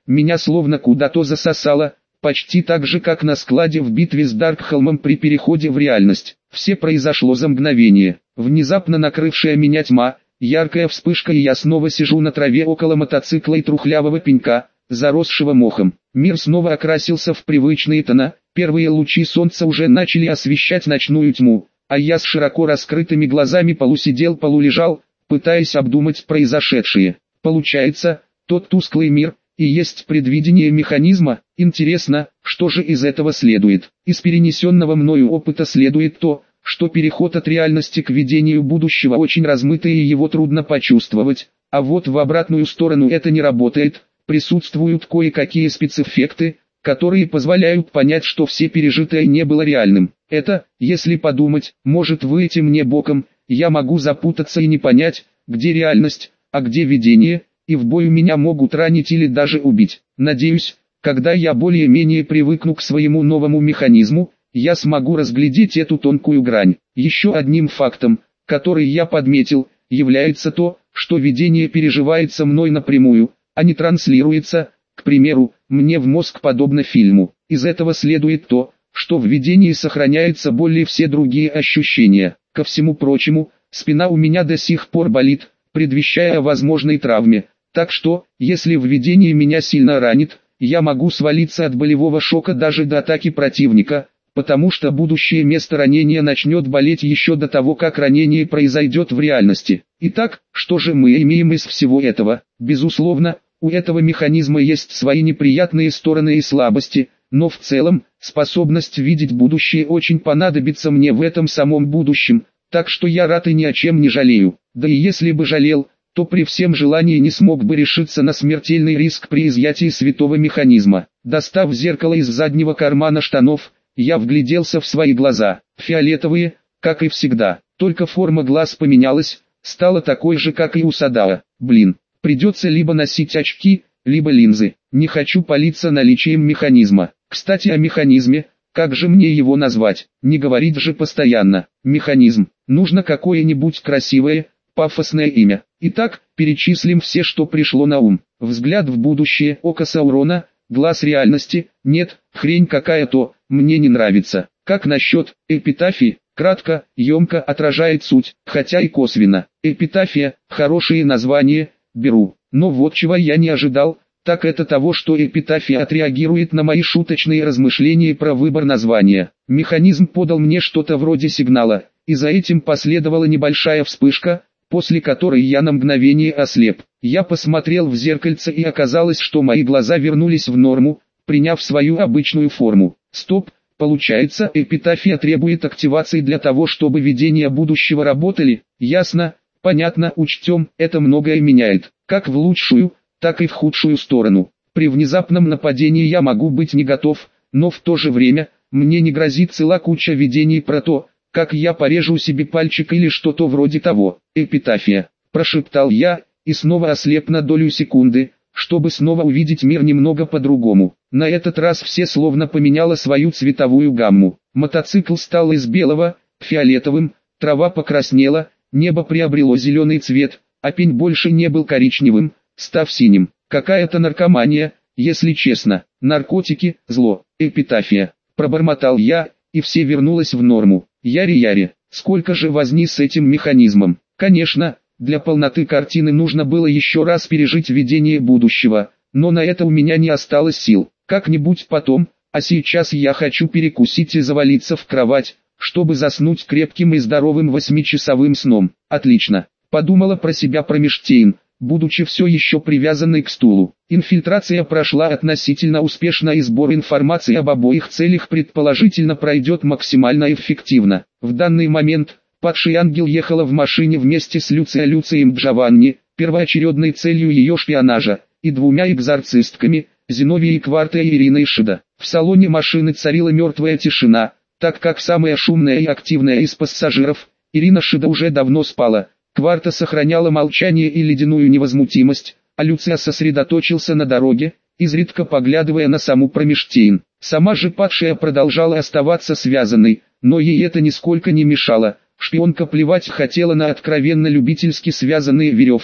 Speaker 1: меня словно куда-то засосало, почти так же как на складе в битве с Даркхолмом при переходе в реальность. Все произошло за мгновение. Внезапно накрывшая меня тьма, яркая вспышка, и я снова сижу на траве около мотоцикла и трухлявого пенька, заросшего мохом. Мир снова окрасился в привычные тона, первые лучи солнца уже начали освещать ночную тьму, а я с широко раскрытыми глазами полусидел полулежал, пытаясь обдумать произошедшее. Получается, тот тусклый мир и есть предвидение механизма. Интересно, что же из этого следует? Из перенесенного мною опыта следует то, что переход от реальности к видению будущего очень размытый и его трудно почувствовать, а вот в обратную сторону это не работает, присутствуют кое-какие спецэффекты, которые позволяют понять, что все пережитое не было реальным. Это, если подумать, может выйти мне боком, я могу запутаться и не понять, где реальность, а где видение, и в бою меня могут ранить или даже убить. Надеюсь, когда я более-менее привыкну к своему новому механизму, я смогу разглядеть эту тонкую грань. Еще одним фактом, который я подметил, является то, что видение переживается мной напрямую, а не транслируется, к примеру, мне в мозг подобно фильму. Из этого следует то, что в видении сохраняются более все другие ощущения. Ко всему прочему, спина у меня до сих пор болит, предвещая о возможной травме, так что, если в видении меня сильно ранит, я могу свалиться от болевого шока даже до атаки противника, потому что будущее место ранения начнет болеть еще до того, как ранение произойдет в реальности. Итак, что же мы имеем из всего этого? Безусловно, у этого механизма есть свои неприятные стороны и слабости, но в целом, способность видеть будущее очень понадобится мне в этом самом будущем, так что я рад и ни о чем не жалею. Да и если бы жалел, то при всем желании не смог бы решиться на смертельный риск при изъятии святого механизма. Достав зеркало из заднего кармана штанов, я вгляделся в свои глаза, фиолетовые, как и всегда, только форма глаз поменялась, стала такой же, как и у Садао. Блин, придется либо носить очки, либо линзы. Не хочу палиться наличием механизма. Кстати, о механизме, как же мне его назвать? Не говорить же постоянно. Механизм. Нужно какое-нибудь красивое, пафосное имя. Итак, перечислим все, что пришло на ум. Взгляд в будущее, око Саурона, глаз реальности. Нет, хрень какая-то, мне не нравится. Как насчет эпитафии? Кратко, емко отражает суть, хотя и косвенно. Эпитафия, хорошее название, беру. Но вот чего я не ожидал, так это того, что эпитафия отреагирует на мои шуточные размышления про выбор названия. Механизм подал мне что-то вроде сигнала, и за этим последовала небольшая вспышка, после которой я на мгновение ослеп. Я посмотрел в зеркальце, и оказалось, что мои глаза вернулись в норму, приняв свою обычную форму. Стоп, получается, эпитафия требует активации для того, чтобы видения будущего работали? Ясно, понятно, учтем, это многое меняет, как в лучшую, так и в худшую сторону. При внезапном нападении я могу быть не готов, но в то же время, мне не грозит целая куча видений про то, как я порежу себе пальчик или что-то вроде того. Эпитафия, прошептал я, и снова ослеп на долю секунды, чтобы снова увидеть мир немного по-другому. На этот раз все словно поменяло свою цветовую гамму. Мотоцикл стал из белого, фиолетовым, трава покраснела, небо приобрело зеленый цвет, а пень больше не был коричневым, став синим. Какая-то наркомания, если честно. Наркотики, зло, эпитафия. Пробормотал я, и все вернулось в норму. Яри-яри, сколько же возни с этим механизмом. Конечно, для полноты картины нужно было еще раз пережить видение будущего, но на это у меня не осталось сил. Как-нибудь потом, а сейчас я хочу перекусить и завалиться в кровать, чтобы заснуть крепким и здоровым восьмичасовым сном. Отлично, подумала про себя Промештейн, будучи все еще привязанной к стулу. Инфильтрация прошла относительно успешно, и сбор информации об обоих целях предположительно пройдет максимально эффективно. В данный момент, падший ангел ехала в машине вместе с Люцио Люцием Джованни, первоочередной целью ее шпионажа, и двумя экзорцистками, Зиновией Кварта и Ириной Шида. В салоне машины царила мертвая тишина, так как самая шумная и активная из пассажиров, Ирина Шида, уже давно спала. Кварта сохраняла молчание и ледяную невозмутимость, а Люцио сосредоточился на дороге, изредка поглядывая на саму Промештейн. Сама же падшая продолжала оставаться связанной, но ей это нисколько не мешало. Шпионка плевать хотела на откровенно любительски связанные веревки,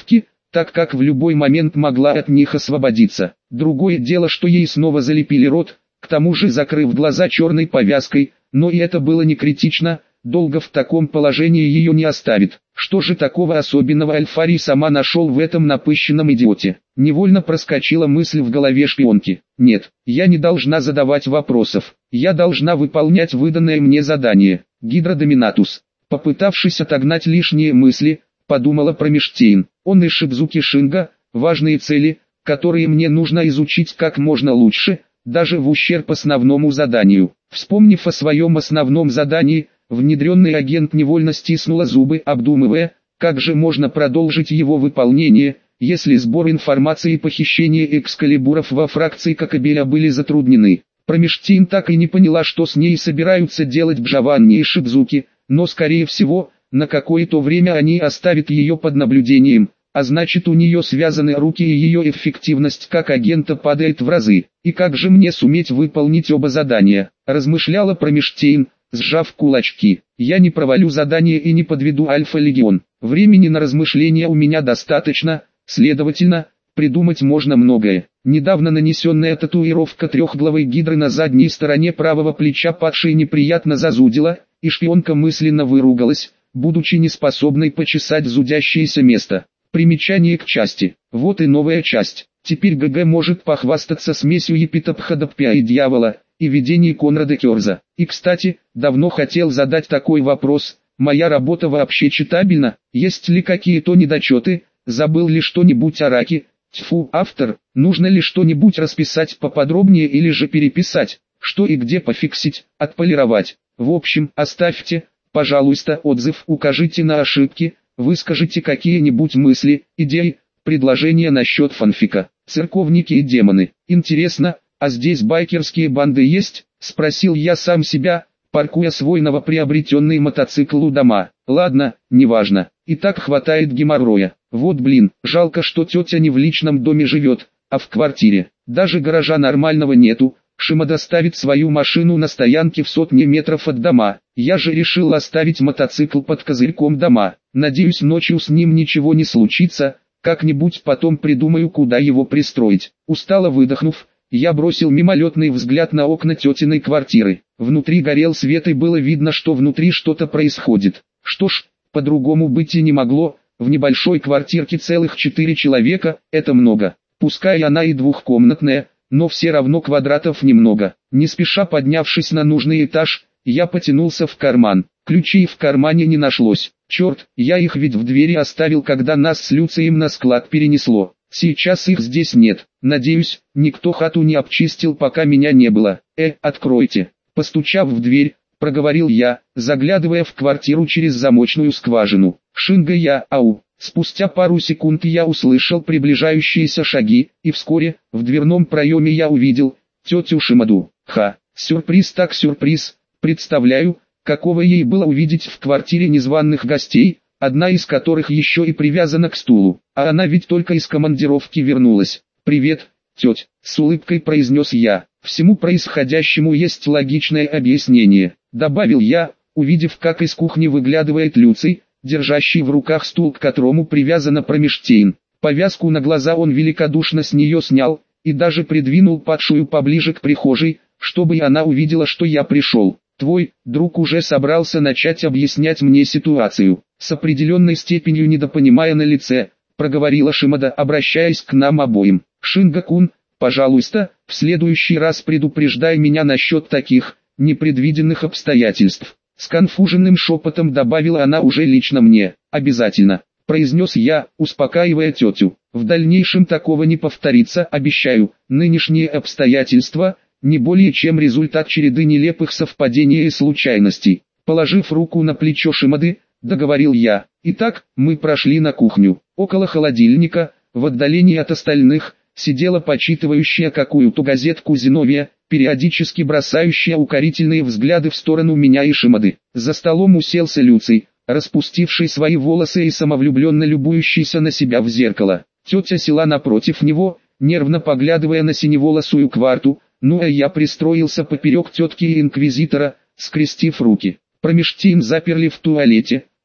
Speaker 1: так как в любой момент могла от них освободиться. Другое дело, что ей снова залепили рот, к тому же закрыв глаза черной повязкой, но и это было не критично, долго в таком положении ее не оставит. Что же такого особенного Аль-Фари сама нашел в этом напыщенном идиоте? Невольно проскочила мысль в голове шпионки. Нет, я не должна задавать вопросов, я должна выполнять выданное мне задание. Гидродоминатус. Попытавшись отогнать лишние мысли, подумала про Миштейн. Он и Шидзуки Шинга, важные цели, которые мне нужно изучить как можно лучше, даже в ущерб основному заданию. Вспомнив о своем основном задании, внедренный агент невольно стиснула зубы, обдумывая, как же можно продолжить его выполнение, если сбор информации и похищение экскалибуров во фракции Кокобеля были затруднены. Промештин так и не поняла, что с ней собираются делать Бжаванни и Шидзуки, но скорее всего, на какое-то время они оставят ее под наблюдением, а значит у нее связаны руки и ее эффективность как агента падает в разы. И как же мне суметь выполнить оба задания, размышляла Промештин, сжав кулачки. Я не провалю задание и не подведу Альфа-легион. Времени на размышления у меня достаточно, следовательно, придумать можно многое. Недавно нанесенная татуировка трехглавой гидры на задней стороне правого плеча падшей неприятно зазудила, и шпионка мысленно выругалась, будучи неспособной почесать зудящееся место. Примечание к части. Вот и новая часть. Теперь ГГ может похвастаться смесью епитопходоппия и дьявола, и видений Конрада Кёрза. И кстати, давно хотел задать такой вопрос, моя работа вообще читабельна, есть ли какие-то недочеты, забыл ли что-нибудь о раке, тьфу, автор, нужно ли что-нибудь расписать поподробнее или же переписать, что и где пофиксить, отполировать. В общем, оставьте, пожалуйста, отзыв, укажите на ошибки, выскажите какие-нибудь мысли, идеи, предложения насчет фанфика. Церковники и демоны. Интересно, а здесь байкерские банды есть? Спросил я сам себя, паркуя свой новоприобретенный мотоцикл у дома. Ладно, неважно. И так хватает геморроя. Вот блин, жалко, что тетя не в личном доме живет, а в квартире. Даже гаража нормального нету. Шимада ставит свою машину на стоянке в сотне метров от дома. Я же решил оставить мотоцикл под козырьком дома. Надеюсь, ночью с ним ничего не случится. Как-нибудь потом придумаю, куда его пристроить. Устало выдохнув, я бросил мимолетный взгляд на окна тетиной квартиры. Внутри горел свет и было видно, что внутри что-то происходит. Что ж, по-другому быть и не могло. В небольшой квартирке целых четыре человека, это много. Пускай она и двухкомнатная, но все равно квадратов немного. Не спеша поднявшись на нужный этаж, я потянулся в карман. Ключей в кармане не нашлось. Черт, я их ведь в двери оставил, когда нас с Люцием на склад перенесло. Сейчас их здесь нет. Надеюсь, никто хату не обчистил, пока меня не было. Э, откройте. Постучав в дверь, проговорил я, заглядывая в квартиру через замочную скважину. Шинга я, ау. Спустя пару секунд я услышал приближающиеся шаги, и вскоре, в дверном проеме я увидел тетю Шимаду. Ха, сюрприз так сюрприз, представляю, какого ей было увидеть в квартире незваных гостей, одна из которых еще и привязана к стулу, а она ведь только из командировки вернулась. «Привет, тетя», — с улыбкой произнес я. «Всему происходящему есть логичное объяснение», — добавил я, увидев, как из кухни выглядывает Люций, держащий в руках стул, к которому привязана Промештейн. Повязку на глаза он великодушно с нее снял, и даже придвинул падшую поближе к прихожей, чтобы и она увидела, что я пришел. «Твой друг уже собрался начать объяснять мне ситуацию», с определенной степенью недопонимая на лице, проговорила Шимада, обращаясь к нам обоим. «Шинга-кун, пожалуйста, в следующий раз предупреждай меня насчет таких, непредвиденных обстоятельств». Сконфуженным шепотом добавила она уже лично мне. «Обязательно», произнес я, успокаивая тетю. «В дальнейшем такого не повторится, обещаю. Нынешние обстоятельства – не более чем результат череды нелепых совпадений и случайностей». Положив руку на плечо Шимады, договорил я. Итак, мы прошли на кухню. Около холодильника, в отдалении от остальных, сидела почитывающая какую-то газетку Зиновия, периодически бросающая укорительные взгляды в сторону меня и Шимады. За столом уселся Люций, распустивший свои волосы и самовлюбленно любующийся на себя в зеркало. Тетя села напротив него, нервно поглядывая на синеволосую кварту, ну а я пристроился поперек тетки и инквизитора, скрестив руки. Промештейн заперли в туалете,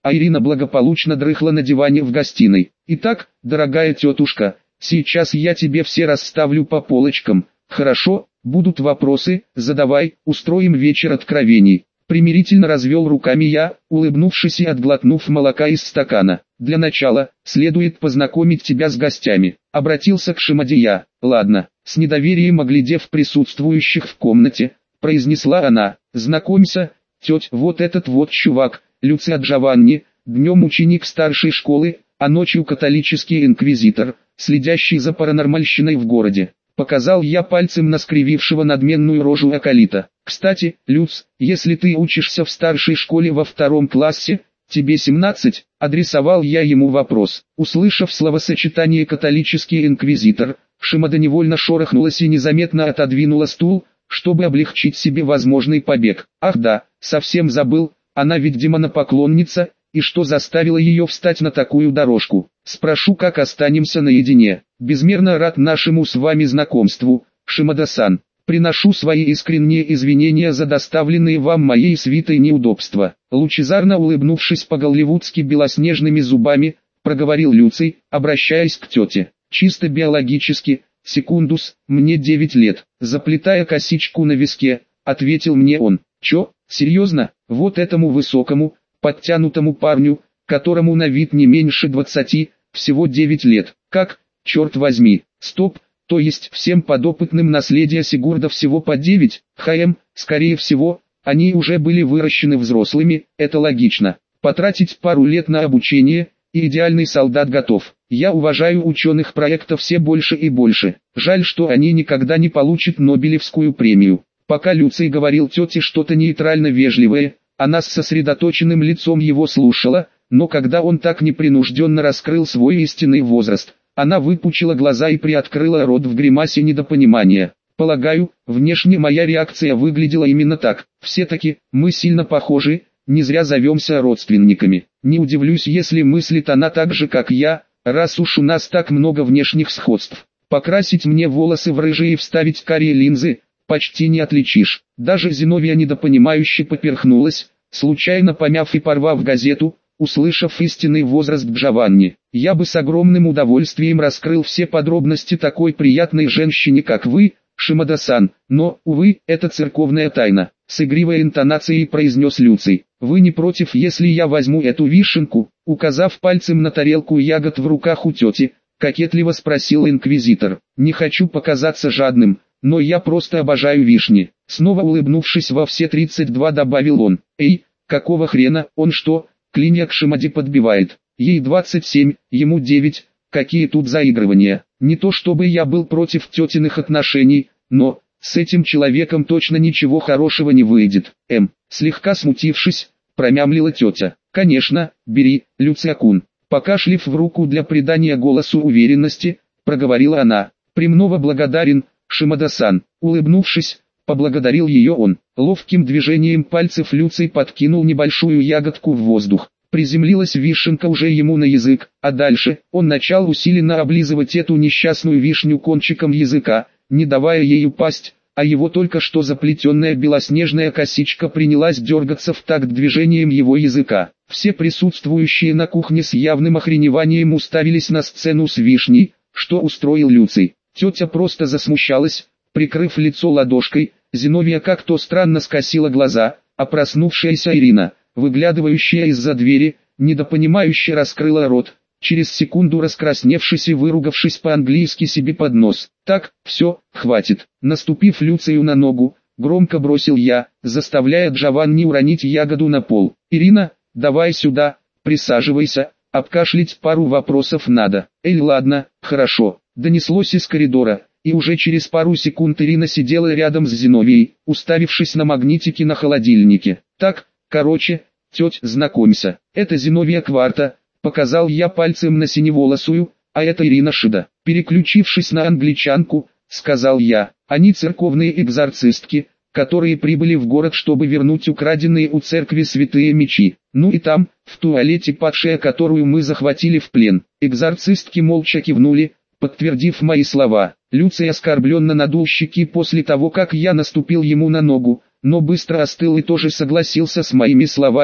Speaker 1: а Ирина благополучно дрыхла на диване в гостиной. «Итак, дорогая тетушка, сейчас я тебе все расставлю по полочкам, хорошо? Будут вопросы, задавай, устроим вечер откровений». Примирительно развел руками я, улыбнувшись и отглотнув молока из стакана. «Для начала, следует познакомить тебя с гостями», — обратился к Шимаде я. «Ладно», — с недоверием оглядев присутствующих в комнате, произнесла она. «Знакомься, тетя, вот этот вот чувак, Люцио Джованни, днем ученик старшей школы, а ночью католический инквизитор, следящий за паранормальщиной в городе». Показал я пальцем на скривившего надменную рожу Акалита. «Кстати, Люц, если ты учишься в старшей школе во втором классе, тебе семнадцать?» Адресовал я ему вопрос. Услышав словосочетание «католический инквизитор», Шимада невольно шорохнулась и незаметно отодвинула стул, чтобы облегчить себе возможный побег. «Ах да, совсем забыл, она ведь демонопоклонница, и что заставило ее встать на такую дорожку? Спрошу, как останемся наедине. Безмерно рад нашему с вами знакомству, Шимада-сан. Приношу свои искренние извинения за доставленные вам моей свитой неудобства». Лучезарно улыбнувшись по-голливудски белоснежными зубами, проговорил Люций, обращаясь к тете. «Чисто биологически, секундус, мне девять лет». Заплетая косичку на виске, ответил мне он. «Чё, серьезно? Вот этому высокому, подтянутому парню, которому на вид не меньше двадцати, всего девять лет? Как, черт возьми, стоп, то есть всем подопытным наследия Сигурда всего по девять? Хм, скорее всего, они уже были выращены взрослыми, это логично. Потратить пару лет на обучение, и идеальный солдат готов. Я уважаю ученых проекта все больше и больше. Жаль, что они никогда не получат Нобелевскую премию». Пока Люций говорил тете что-то нейтрально вежливое, она с сосредоточенным лицом его слушала, но когда он так непринужденно раскрыл свой истинный возраст, она выпучила глаза и приоткрыла рот в гримасе недопонимания. Полагаю, внешне моя реакция выглядела именно так. Все-таки, мы сильно похожи, не зря зовемся родственниками. Не удивлюсь, если мыслит она так же, как я, раз уж у нас так много внешних сходств. Покрасить мне волосы в рыжие и вставить карие линзы, почти не отличишь. Даже Зиновия недопонимающе поперхнулась, случайно помяв и порвав газету, услышав истинный возраст Джованни. «Я бы с огромным удовольствием раскрыл все подробности такой приятной женщине, как вы, Шимада-сан, но, увы, это церковная тайна», — с игривой интонацией произнес Люций. «Вы не против, если я возьму эту вишенку?» Указав пальцем на тарелку ягод в руках у тети, кокетливо спросил инквизитор. «Не хочу показаться жадным, но я просто обожаю вишни». Снова улыбнувшись во все тридцать два, добавил он. «Эй, какого хрена, он что, клинья к Шимаде подбивает? Ей двадцать семь, ему девять, какие тут заигрывания? Не то чтобы я был против тетиных отношений, но, с этим человеком точно ничего хорошего не выйдет». М. Слегка смутившись, промямлила тетя. «Конечно, бери, Люцио-кун». Покашлив в руку для придания голосу уверенности, проговорила она. «Премного благодарен, Шимада-сан». Улыбнувшись, поблагодарил ее он. Ловким движением пальцев Люций подкинул небольшую ягодку в воздух. Приземлилась вишенка уже ему на язык, а дальше он начал усиленно облизывать эту несчастную вишню кончиком языка, не давая ей упасть, а его только что заплетенная белоснежная косичка принялась дергаться в такт движением его языка. Все присутствующие на кухне с явным охреневанием уставились на сцену с вишней, что устроил Люций. Тетя просто засмущалась, прикрыв лицо ладошкой. Зиновия как-то странно скосила глаза, а проснувшаяся Ирина, выглядывающая из-за двери, недопонимающе раскрыла рот, через секунду раскрасневшись и выругавшись по-английски себе под нос. «Так, все, хватит». Наступив Люцию на ногу, громко бросил я, заставляя Джованни уронить ягоду на пол. «Ирина, давай сюда, присаживайся, обкашлять пару вопросов надо». «Эй, ладно, хорошо», донеслось из коридора. И уже через пару секунд Ирина сидела рядом с Зиновией, уставившись на магнитики на холодильнике. «Так, короче, тетя, знакомься, это Зиновия Кварта», показал я пальцем на синеволосую, «а это Ирина Шида». Переключившись на англичанку, сказал я, «они церковные экзорцистки, которые прибыли в город, чтобы вернуть украденные у церкви святые мечи. Ну и там, в туалете падшая, которую мы захватили в плен». Экзорцистки молча кивнули, подтвердив мои слова. Люций оскорбленно надул щеки после того, как я наступил ему на ногу, но быстро остыл и тоже согласился с моими словами,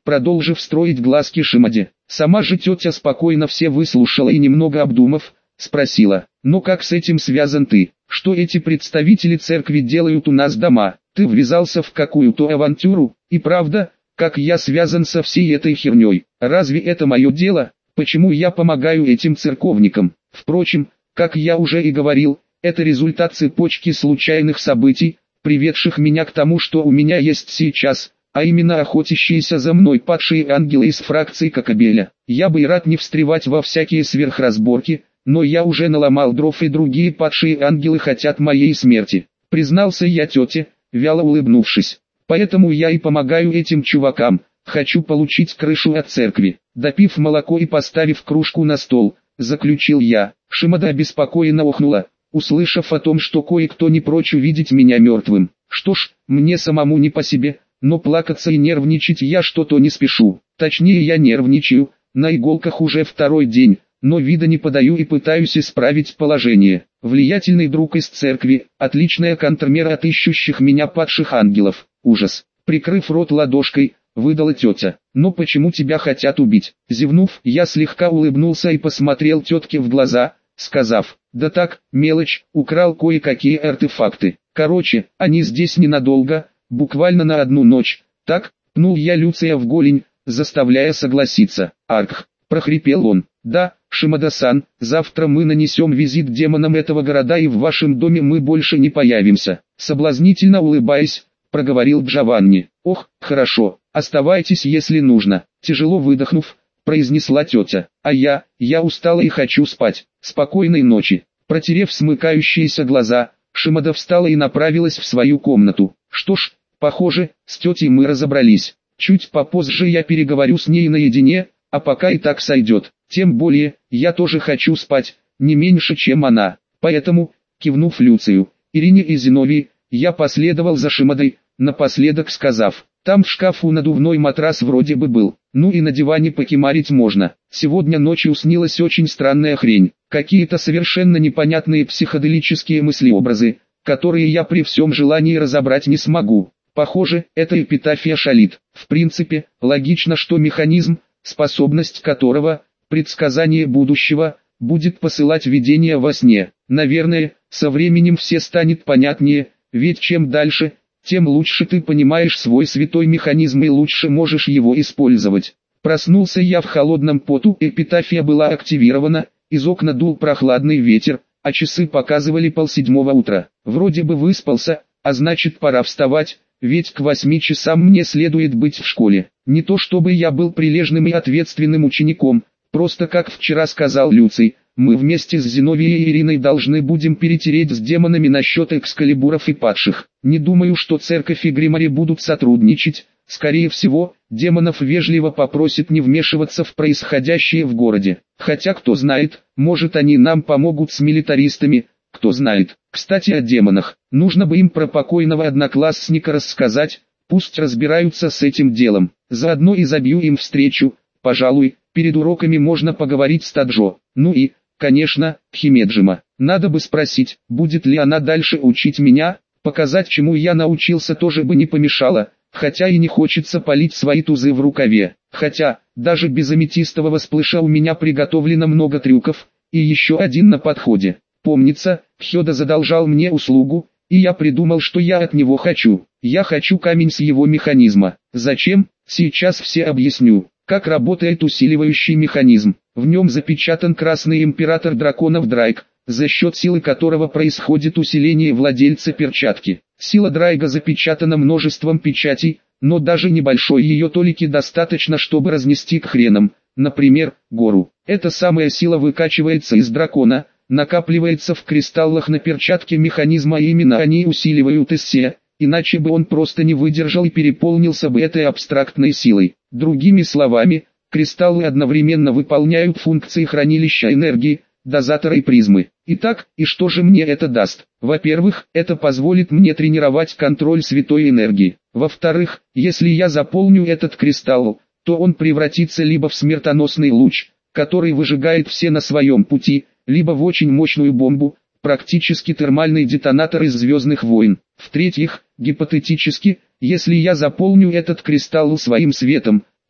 Speaker 1: продолжив строить глазки Шимаде. Сама же тетя спокойно все выслушала и, немного обдумав, спросила: «Но как с этим связан ты? Что эти представители церкви делают у нас дома? Ты ввязался в какую-то авантюру? И правда, как я связан со всей этой херней? Разве это мое дело? Почему я помогаю этим церковникам? Впрочем, как я уже и говорил, это результат цепочки случайных событий, приведших меня к тому, что у меня есть сейчас, а именно охотящиеся за мной падшие ангелы из фракции Кокабеля. Я бы и рад не встревать во всякие сверхразборки, но я уже наломал дров, и другие падшие ангелы хотят моей смерти», признался я тете, вяло улыбнувшись. «Поэтому я и помогаю этим чувакам, хочу получить крышу от церкви». Допив молоко и поставив кружку на стол, заключил я. Шимада обеспокоенно охнула, услышав о том, что кое-кто не прочь увидеть меня мертвым. Что ж, мне самому не по себе, но плакаться и нервничать я что-то не спешу. Точнее, я нервничаю, на иголках уже второй день, но вида не подаю и пытаюсь исправить положение. Влиятельный друг из церкви, отличная контрмера от ищущих меня падших ангелов. Ужас. Прикрыв рот ладошкой, выдала тетя. «Но почему тебя хотят убить?» Зевнув, я слегка улыбнулся и посмотрел тетке в глаза, сказав: «Да так, мелочь, украл кое-какие артефакты. Короче, они здесь ненадолго, буквально на одну ночь». Так, пнул я Люция в голень, заставляя согласиться. «Аркх», прохрипел он. «Да, Шимада-сан, завтра мы нанесем визит демонам этого города, и в вашем доме мы больше не появимся». Соблазнительно улыбаясь, проговорил Джованни. «Ох, хорошо, оставайтесь, если нужно». Тяжело выдохнув, произнесла тетя. «А я, я устала и хочу спать. Спокойной ночи». Протерев смыкающиеся глаза, Шимада встала и направилась в свою комнату. Что ж, похоже, с тетей мы разобрались. Чуть попозже я переговорю с ней наедине, а пока и так сойдет. Тем более, я тоже хочу спать, не меньше, чем она. Поэтому, кивнув Люцию, Ирине и Зиновии, я последовал за Шимадой, напоследок сказав: «Там в шкафу надувной матрас вроде бы был, ну и на диване покемарить можно. Сегодня ночью снилась очень странная хрень, какие-то совершенно непонятные психоделические мыслеобразы, которые я при всем желании разобрать не смогу. Похоже, это эпитафия шалит. В принципе, логично, что механизм, способность которого, предсказание будущего, будет посылать видения во сне. Наверное, со временем все станет понятнее, ведь чем дальше, тем лучше ты понимаешь свой святой механизм и лучше можешь его использовать». Проснулся я в холодном поту, эпитафия была активирована, из окна дул прохладный ветер, а часы показывали полседьмого утра. Вроде бы выспался, а значит пора вставать, ведь к восьми часам мне следует быть в школе. Не то чтобы я был прилежным и ответственным учеником, просто, как вчера сказал Люций, мы вместе с Зиновией и Ириной должны будем перетереть с демонами насчет экскалибуров и падших. Не думаю, что церковь и Гримари будут сотрудничать, скорее всего, демонов вежливо попросят не вмешиваться в происходящее в городе. Хотя кто знает, может они нам помогут с милитаристами, кто знает. Кстати, о демонах, нужно бы им про покойного одноклассника рассказать, пусть разбираются с этим делом. Заодно и забью им встречу, пожалуй, перед уроками можно поговорить с Таджо. Ну и, конечно, Химеджима. Надо бы спросить, будет ли она дальше учить меня, показать, чему я научился, тоже бы не помешало, хотя и не хочется палить свои тузы в рукаве. Хотя, даже без аметистового сплэша у меня приготовлено много трюков, и еще один на подходе. Помнится, Хёда задолжал мне услугу, и я придумал, что я от него хочу. Я хочу камень с его механизма. Зачем? Сейчас все объясню. Как работает усиливающий механизм. В нем запечатан красный император драконов Драйк, за счет силы которого происходит усиление владельца перчатки. Сила Драйга запечатана множеством печатей, но даже небольшой ее толики достаточно, чтобы разнести к хренам, например, гору. Эта самая сила выкачивается из дракона, накапливается в кристаллах на перчатке механизма, и именно они усиливают эссе, иначе бы он просто не выдержал и переполнился бы этой абстрактной силой. Другими словами, кристаллы одновременно выполняют функции хранилища энергии, дозатора и призмы. Итак, и что же мне это даст? Во-первых, это позволит мне тренировать контроль святой энергии. Во-вторых, если я заполню этот кристалл, то он превратится либо в смертоносный луч, который выжигает все на своем пути, либо в очень мощную бомбу, практически термальный детонатор из «Звездных войн». В-третьих, гипотетически, если я заполню этот кристалл своим светом,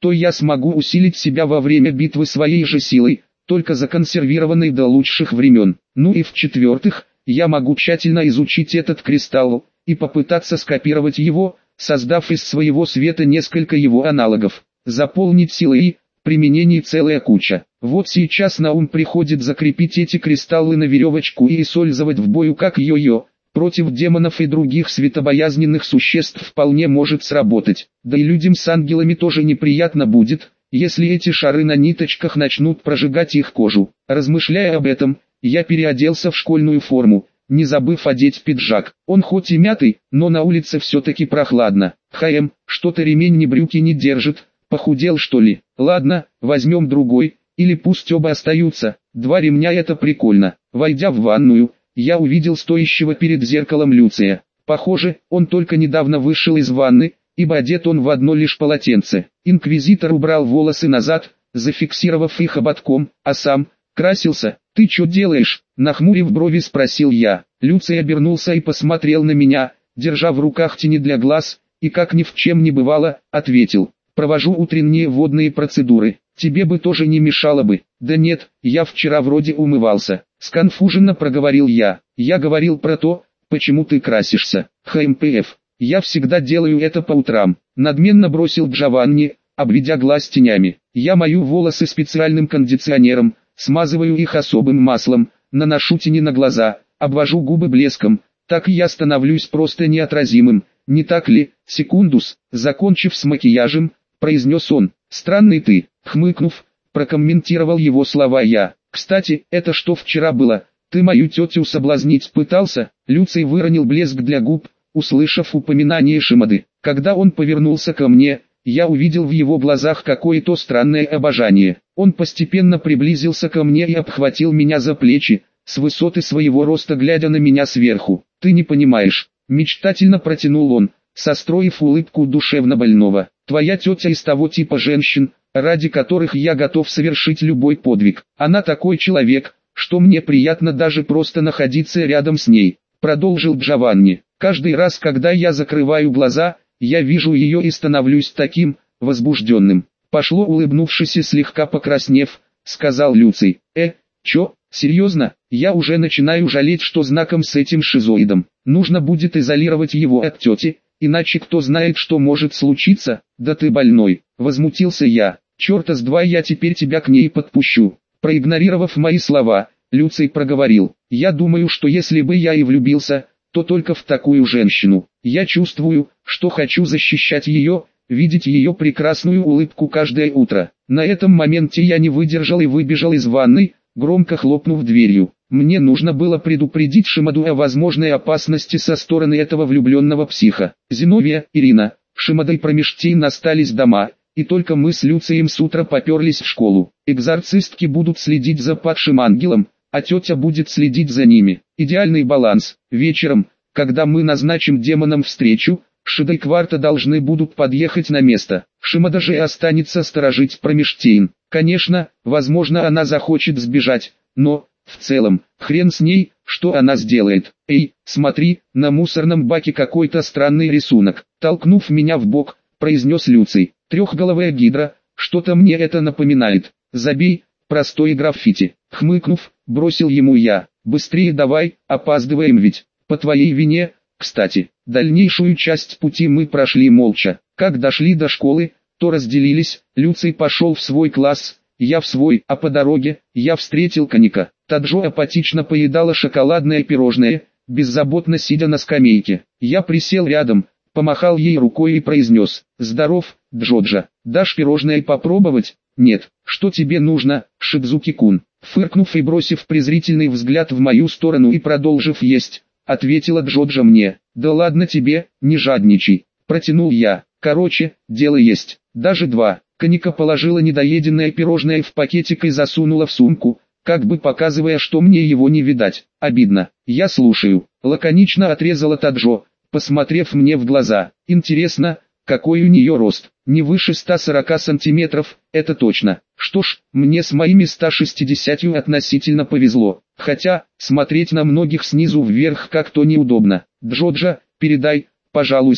Speaker 1: то я смогу усилить себя во время битвы своей же силой, только законсервированной до лучших времен. Ну и в-четвертых, я могу тщательно изучить этот кристалл, и попытаться скопировать его, создав из своего света несколько его аналогов. Заполнить силой и применений целая куча. Вот сейчас на ум приходит закрепить эти кристаллы на веревочку и использовать в бою как йо-йо. Против демонов и других светобоязненных существ вполне может сработать. Да и людям с ангелами тоже неприятно будет, если эти шары на ниточках начнут прожигать их кожу. Размышляя об этом, я переоделся в школьную форму, не забыв одеть пиджак. Он хоть и мятый, но на улице все-таки прохладно. Хм, что-то ремень ни брюки не держит, похудел что ли? Ладно, возьмем другой, или пусть оба остаются, два ремня это прикольно. Войдя в ванную, я увидел стоящего перед зеркалом Люция. Похоже, он только недавно вышел из ванны, ибо одет он в одно лишь полотенце. Инквизитор убрал волосы назад, зафиксировав их ободком, а сам красился. «Ты что делаешь?» — нахмурив брови спросил я. Люций обернулся и посмотрел на меня, держа в руках тени для глаз, и как ни в чем не бывало, ответил. «Провожу утренние водные процедуры. Тебе бы тоже не мешало бы». «Да нет, я вчера вроде умывался», — сконфуженно проговорил я. «Я говорил про то, почему ты красишься». «ХМПФ. Я всегда делаю это по утрам», — надменно бросил Джованни, обведя глаз тенями. «Я мою волосы специальным кондиционером, смазываю их особым маслом, наношу тени на глаза, обвожу губы блеском, так я становлюсь просто неотразимым, не так ли?» «Секундус», закончив с макияжем, произнес он. «Странный ты», хмыкнув, прокомментировал его слова я. «Кстати, это что вчера было? Ты мою тетю соблазнить пытался?» Люций выронил блеск для губ, услышав упоминание Шимады. Когда он повернулся ко мне, я увидел в его глазах какое-то странное обожание. Он постепенно приблизился ко мне и обхватил меня за плечи, с высоты своего роста глядя на меня сверху. «Ты не понимаешь», мечтательно протянул он, состроив улыбку душевно больного. «Твоя тетя из того типа женщин, ради которых я готов совершить любой подвиг. Она такой человек, что мне приятно даже просто находиться рядом с ней», продолжил Джованни. «Каждый раз, когда я закрываю глаза, я вижу ее и становлюсь таким возбужденным». «Пошло», улыбнувшись и слегка покраснев, сказал Люций. «Э, чё, серьезно? Я уже начинаю жалеть, что знаком с этим шизоидом. Нужно будет изолировать его от тети, иначе кто знает, что может случиться». «Да ты больной», возмутился я. «Черта с два я теперь тебя к ней подпущу». Проигнорировав мои слова, Люций проговорил. «Я думаю, что если бы я и влюбился, то только в такую женщину. Я чувствую, что хочу защищать ее, видеть ее прекрасную улыбку каждое утро». На этом моменте я не выдержал и выбежал из ванной, громко хлопнув дверью. Мне нужно было предупредить Шимаду о возможной опасности со стороны этого влюбленного психа. Зиновия, Ирина, Шимада и Промештейн остались дома, и только мы с Люцием с утра поперлись в школу. Экзорцистки будут следить за падшим ангелом, а тетя будет следить за ними. Идеальный баланс. Вечером, когда мы назначим демонам встречу, Шида и Кварта должны будут подъехать на место. Шимада же и останется сторожить Промештейн. Конечно, возможно, она захочет сбежать, но, в целом, хрен с ней, что она сделает. «Эй, смотри, на мусорном баке какой-то странный рисунок», толкнув меня в бок, произнес Люций. «Трехголовая гидра, что-то мне это напоминает». «Забей, простое граффити», хмыкнув, бросил ему я. «Быстрее давай, опаздываем ведь, по твоей вине». Кстати, дальнейшую часть пути мы прошли молча. Как дошли до школы, то разделились. Люций пошел в свой класс, я в свой, а по дороге я встретил Каника. Таджо апатично поедала шоколадное пирожное, беззаботно сидя на скамейке. Я присел рядом, помахал ей рукой и произнес: «Здоров, Джоджа, дашь пирожное попробовать?» «Нет, что тебе нужно, Шидзуки-кун?» Фыркнув и бросив презрительный взгляд в мою сторону и продолжив есть, ответила Джоджа мне. «Да ладно тебе, не жадничай», протянул я. «Короче, дело есть, даже два». Каника положила недоеденное пирожное в пакетик и засунула в сумку, как бы показывая, что мне его не видать. «Обидно». «Я слушаю», лаконично отрезала Таджо, посмотрев мне в глаза. «Интересно, какой у нее рост?» «Не выше ста сорока сантиметров, это точно». Что ж, мне с моими ста шестидесятью относительно повезло. Хотя, смотреть на многих снизу вверх как-то неудобно. «Джоджа, передай, пожалуйста,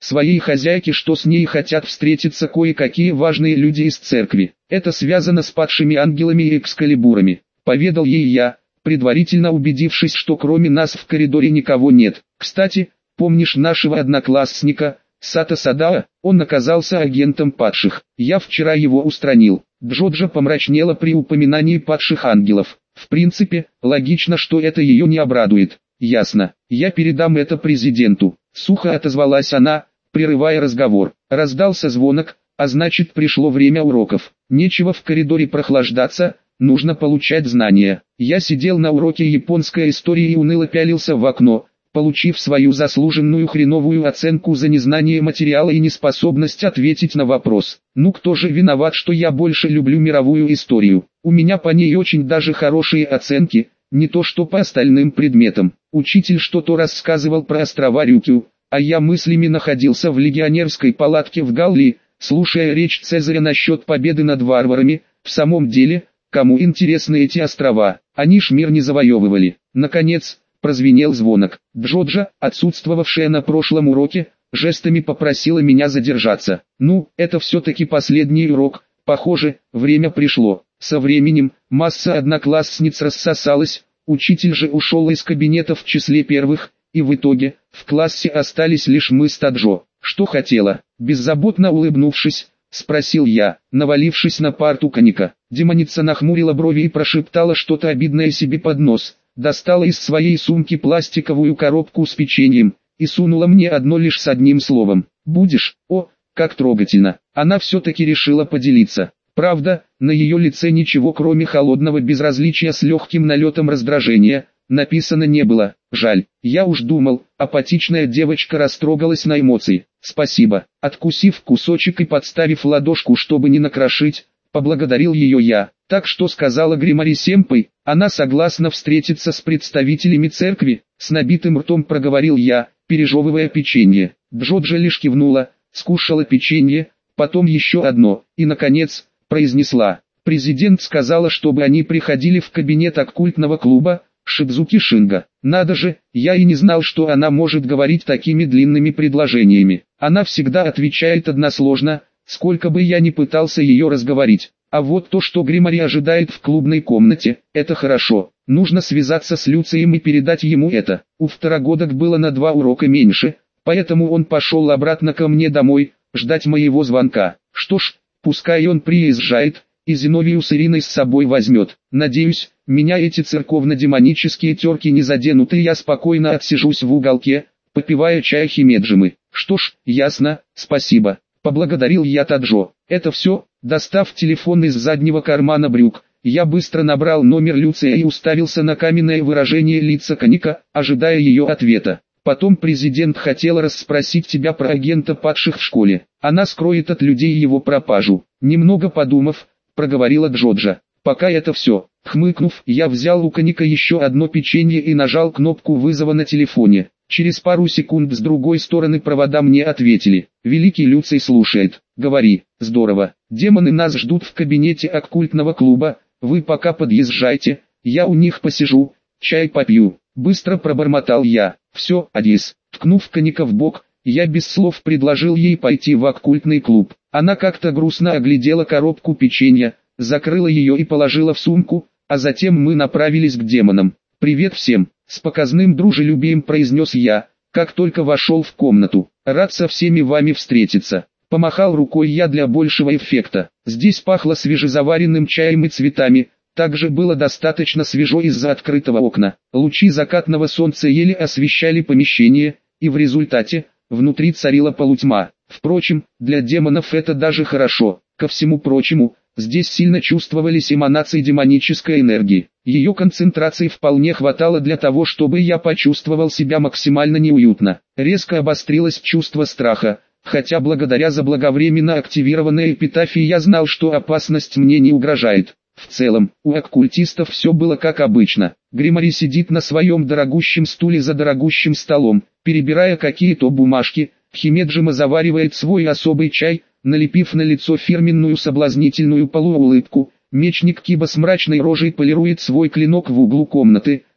Speaker 1: своей хозяйке, что с ней хотят встретиться кое-какие важные люди из церкви. Это связано с падшими ангелами и экскалибурами, поведал ей я, предварительно убедившись, что кроме нас в коридоре никого нет. Кстати, помнишь нашего одноклассника, Сато Садао? Он оказался агентом падших. Я вчера его устранил. Джоджо помрачнела при упоминании падших ангелов. В принципе, логично, что это ее не обрадует. Ясно. Я передам это президенту. Сухо отозвалась она, прерывая разговор. Раздался звонок, а значит, пришло время уроков. Нечего в коридоре прохлаждаться, нужно получать знания. Я сидел на уроке японской истории и уныло пялился в окно, получив свою заслуженную хреновую оценку за незнание материала и неспособность ответить на вопрос. Ну кто же виноват, что я больше люблю мировую историю? У меня по ней очень даже хорошие оценки, не то что по остальным предметам. Учитель что-то рассказывал про острова Рюкю, а я мыслями находился в легионерской палатке в Галлии, слушая речь Цезаря насчет победы над варварами. В самом деле, кому интересны эти острова? Они ж мир не завоевывали. Наконец, прозвенел звонок. Джоджо, отсутствовавшая на прошлом уроке, жестами попросила меня задержаться. Ну, это все-таки последний урок, похоже, время пришло. Со временем, масса одноклассниц рассосалась, учитель же ушел из кабинета в числе первых, и в итоге, в классе остались лишь мы с Таджо. Что хотела? Беззаботно улыбнувшись, спросил я, навалившись на парту коньяка. Демоница нахмурила брови и прошептала что-то обидное себе под нос. Достала из своей сумки пластиковую коробку с печеньем, и сунула мне одно лишь с одним словом. «Будешь?» О, как трогательно. Она все-таки решила поделиться. Правда, на ее лице ничего кроме холодного безразличия с легким налетом раздражения, написано не было. Жаль, я уж думал, апатичная девочка растрогалась на эмоции. Спасибо. Откусив кусочек и подставив ладошку, чтобы не накрошить, поблагодарил ее я. Так что сказала Гримари Сэмпэй, она согласна встретиться с представителями церкви, с набитым ртом проговорил я, пережевывая печенье. Джоджо лишь кивнула, скушала печенье, потом еще одно, и наконец, произнесла. Президент сказала, чтобы они приходили в кабинет оккультного клуба, Шидзуки Шинга. Надо же, я и не знал, что она может говорить такими длинными предложениями. Она всегда отвечает односложно, сколько бы я ни пытался ее разговорить. А вот то, что Гримари ожидает в клубной комнате, это хорошо. Нужно связаться с Люцием и передать ему это. У второгодок было на два урока меньше, поэтому он пошел обратно ко мне домой, ждать моего звонка. Что ж, пускай он приезжает, и Зиновию с Ириной с собой возьмет. Надеюсь, меня эти церковно-демонические терки не заденут, и я спокойно отсижусь в уголке, попивая чай химеджимы. Что ж, ясно, спасибо. Поблагодарил я Таджо. Это все. Достав телефон из заднего кармана брюк, я быстро набрал номер Люция и уставился на каменное выражение лица коньяка, ожидая ее ответа. Потом президент хотел расспросить тебя про агента падших в школе. Она скроет от людей его пропажу. Немного подумав, проговорила Джоджо. Пока это все. Хмыкнув, я взял у коньяка еще одно печенье и нажал кнопку вызова на телефоне. Через пару секунд с другой стороны провода мне ответили. Великий Люций слушает. Говори. Здорово. Демоны нас ждут в кабинете оккультного клуба. Вы пока подъезжайте. Я у них посижу. Чай попью. Быстро пробормотал я. Все, адьес. Ткнув коньяка в бок, я без слов предложил ей пойти в оккультный клуб. Она как-то грустно оглядела коробку печенья, закрыла ее и положила в сумку, а затем мы направились к демонам. «Привет всем!» — с показным дружелюбием произнес я, как только вошел в комнату. «Рад со всеми вами встретиться». Помахал рукой я для большего эффекта. Здесь пахло свежезаваренным чаем и цветами, также было достаточно свежо из-за открытого окна. Лучи закатного солнца еле освещали помещение, и в результате, внутри царила полутьма. Впрочем, для демонов это даже хорошо. Ко всему прочему, здесь сильно чувствовались эманации демонической энергии. Ее концентрации вполне хватало для того, чтобы я почувствовал себя максимально неуютно. Резко обострилось чувство страха, хотя благодаря заблаговременно активированной эпитафии я знал, что опасность мне не угрожает. В целом, у оккультистов все было как обычно. Гримари сидит на своем дорогущем стуле за дорогущим столом, перебирая какие-то бумажки. Химеджима заваривает свой особый чай, налепив на лицо фирменную соблазнительную полуулыбку. Мечник Киба с мрачной рожей полирует свой клинок в углу комнаты.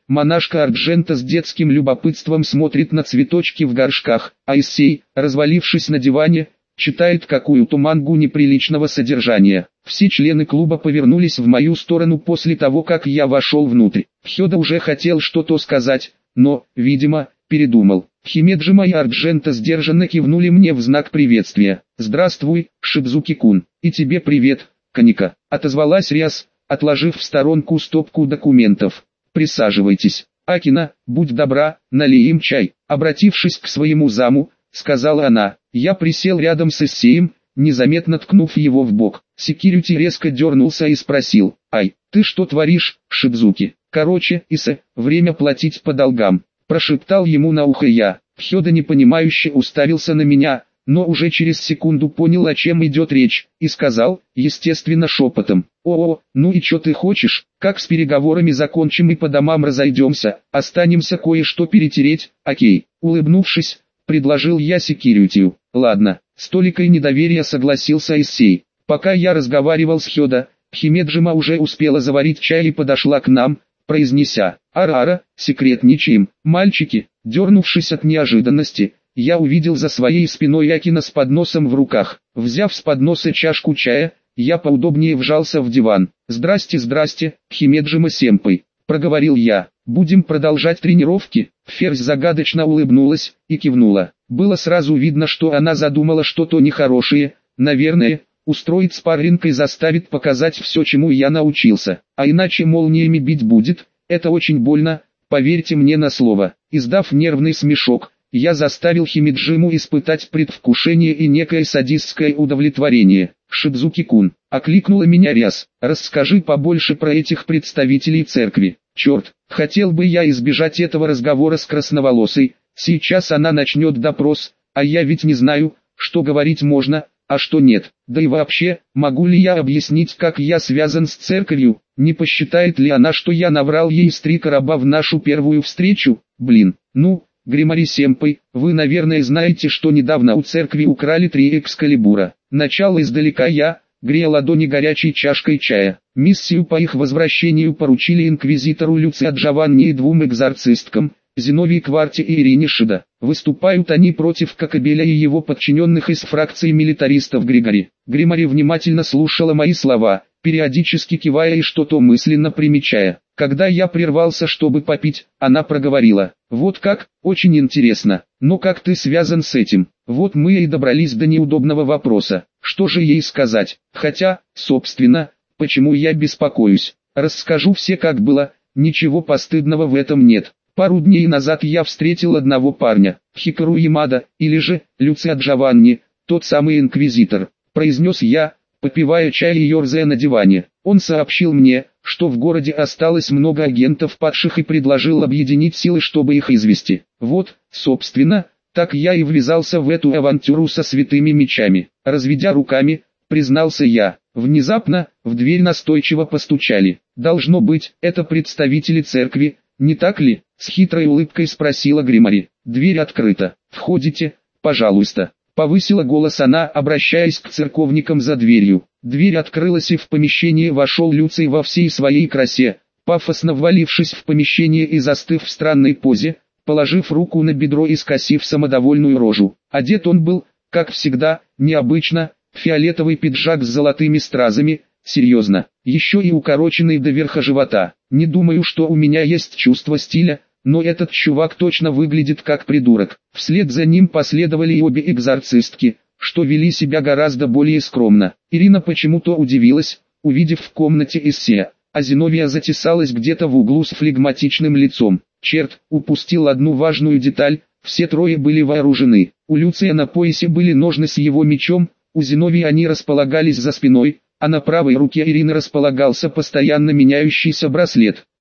Speaker 1: монашка Арджента с детским любопытством смотрит на цветочки в горшках, а Иссей, развалившись на диване, читает какую-то мангу неприличного содержания. Все члены клуба повернулись в мою сторону после того, как я вошел внутрь. Хёда уже хотел что-то сказать, но, видимо, передумал. Химеджима и Арджента сдержанно кивнули мне в знак приветствия. «Здравствуй, Шидзуки-кун, и тебе привет, Каника», — отозвалась Риас, отложив в сторонку стопку документов. «Присаживайтесь. Акина, будь добра, налей им чай», — обратившись к своему заму, сказала она. Я присел рядом с Иссеем, незаметно ткнув его в бок. Секьюрити резко дернулся и спросил: «Ай, ты что творишь, Шидзуки?» «Короче, Иссе, время платить по долгам», — прошептал ему на ухо я. Хёда непонимающе уставился на меня, но уже через секунду понял, о чем идет речь, и сказал, естественно шепотом: «О-о, ну и что ты хочешь, как с переговорами закончим и по домам разойдемся, останемся кое-что перетереть, окей?» Улыбнувшись, предложил я секьюритию. «Ладно», — с толикой недоверия согласился Иссей. Пока я разговаривал с Хёда, Химеджима уже успела заварить чай и подошла к нам, произнеся: «Ара-ара, секретничаем, мальчики». Дернувшись от неожиданности, я увидел за своей спиной Акина с подносом в руках. Взяв с подноса чашку чая, я поудобнее вжался в диван. «Здрасте, здрасте, Химеджима-сэмпэй», — проговорил я. «Будем продолжать тренировки?» Ферзь загадочно улыбнулась и кивнула. Было сразу видно, что она задумала что-то нехорошее, наверное, устроить спарринг и заставит показать все, чему я научился. А иначе молниями бить будет, это очень больно, поверьте мне на слово. Издав нервный смешок, я заставил Химеджиму испытать предвкушение и некое садистское удовлетворение. «Шидзуки-кун», — окликнула меня Риас, — «расскажи побольше про этих представителей церкви». Черт, хотел бы я избежать этого разговора с красноволосой, сейчас она начнет допрос, а я ведь не знаю, что говорить можно, а что нет. Да и вообще, могу ли я объяснить, как я связан с церковью, не посчитает ли она, что я наврал ей с три короба в нашу первую встречу? Блин, ну, Гримари-сэмпэй, вы наверное знаете, что недавно у церкви украли три экскалибура. Начало издалека я, грея ладони горячей чашкой чая. Миссию по их возвращению поручили инквизитору Люцио Джованни и двум экзорцисткам, Зиновии Кварте и Ирине Шида. Выступают они против Кокабеля и его подчиненных из фракции милитаристов Григори. Гримари внимательно слушала мои слова, периодически кивая и что-то мысленно примечая. Когда я прервался, чтобы попить, она проговорила: «Вот как, очень интересно, но как ты связан с этим?» Вот мы и добрались до неудобного вопроса, что же ей сказать, хотя, собственно, почему я беспокоюсь. Расскажу все как было, ничего постыдного в этом нет. Пару дней назад я встретил одного парня, Хикару Ямада, или же, Люцио Джованни, тот самый инквизитор, произнес я, попивая чай и ерзая на диване. Он сообщил мне, что в городе осталось много агентов падших и предложил объединить силы, чтобы их извести. Вот, собственно, так я и ввязался в эту авантюру со святыми мечами. Разведя руками, признался я. Внезапно, в дверь настойчиво постучали. Должно быть, это представители церкви, не так ли? С хитрой улыбкой спросила Гримари. Дверь открыта. Входите, пожалуйста. Повысила голос она, обращаясь к церковникам за дверью. Дверь открылась и в помещение вошел Люций во всей своей красе, пафосно ввалившись в помещение и застыв в странной позе, положив руку на бедро и скосив самодовольную рожу. Одет он был, как всегда, необычно, фиолетовый пиджак с золотыми стразами, серьезно, еще и укороченный до верха живота. Не думаю, что у меня есть чувство стиля, но этот чувак точно выглядит как придурок. Вслед за ним последовали и обе экзорцистки, что вели себя гораздо более скромно. Ирина почему-то удивилась, увидев в комнате Иссея, а Зиновия затесалась где-то в углу с флегматичным лицом. Черт, упустил одну важную деталь, все трое были вооружены. У Люция на поясе были ножны с его мечом, у Зиновии они располагались за спиной, а на правой руке Ирины располагался постоянно меняющийся браслет.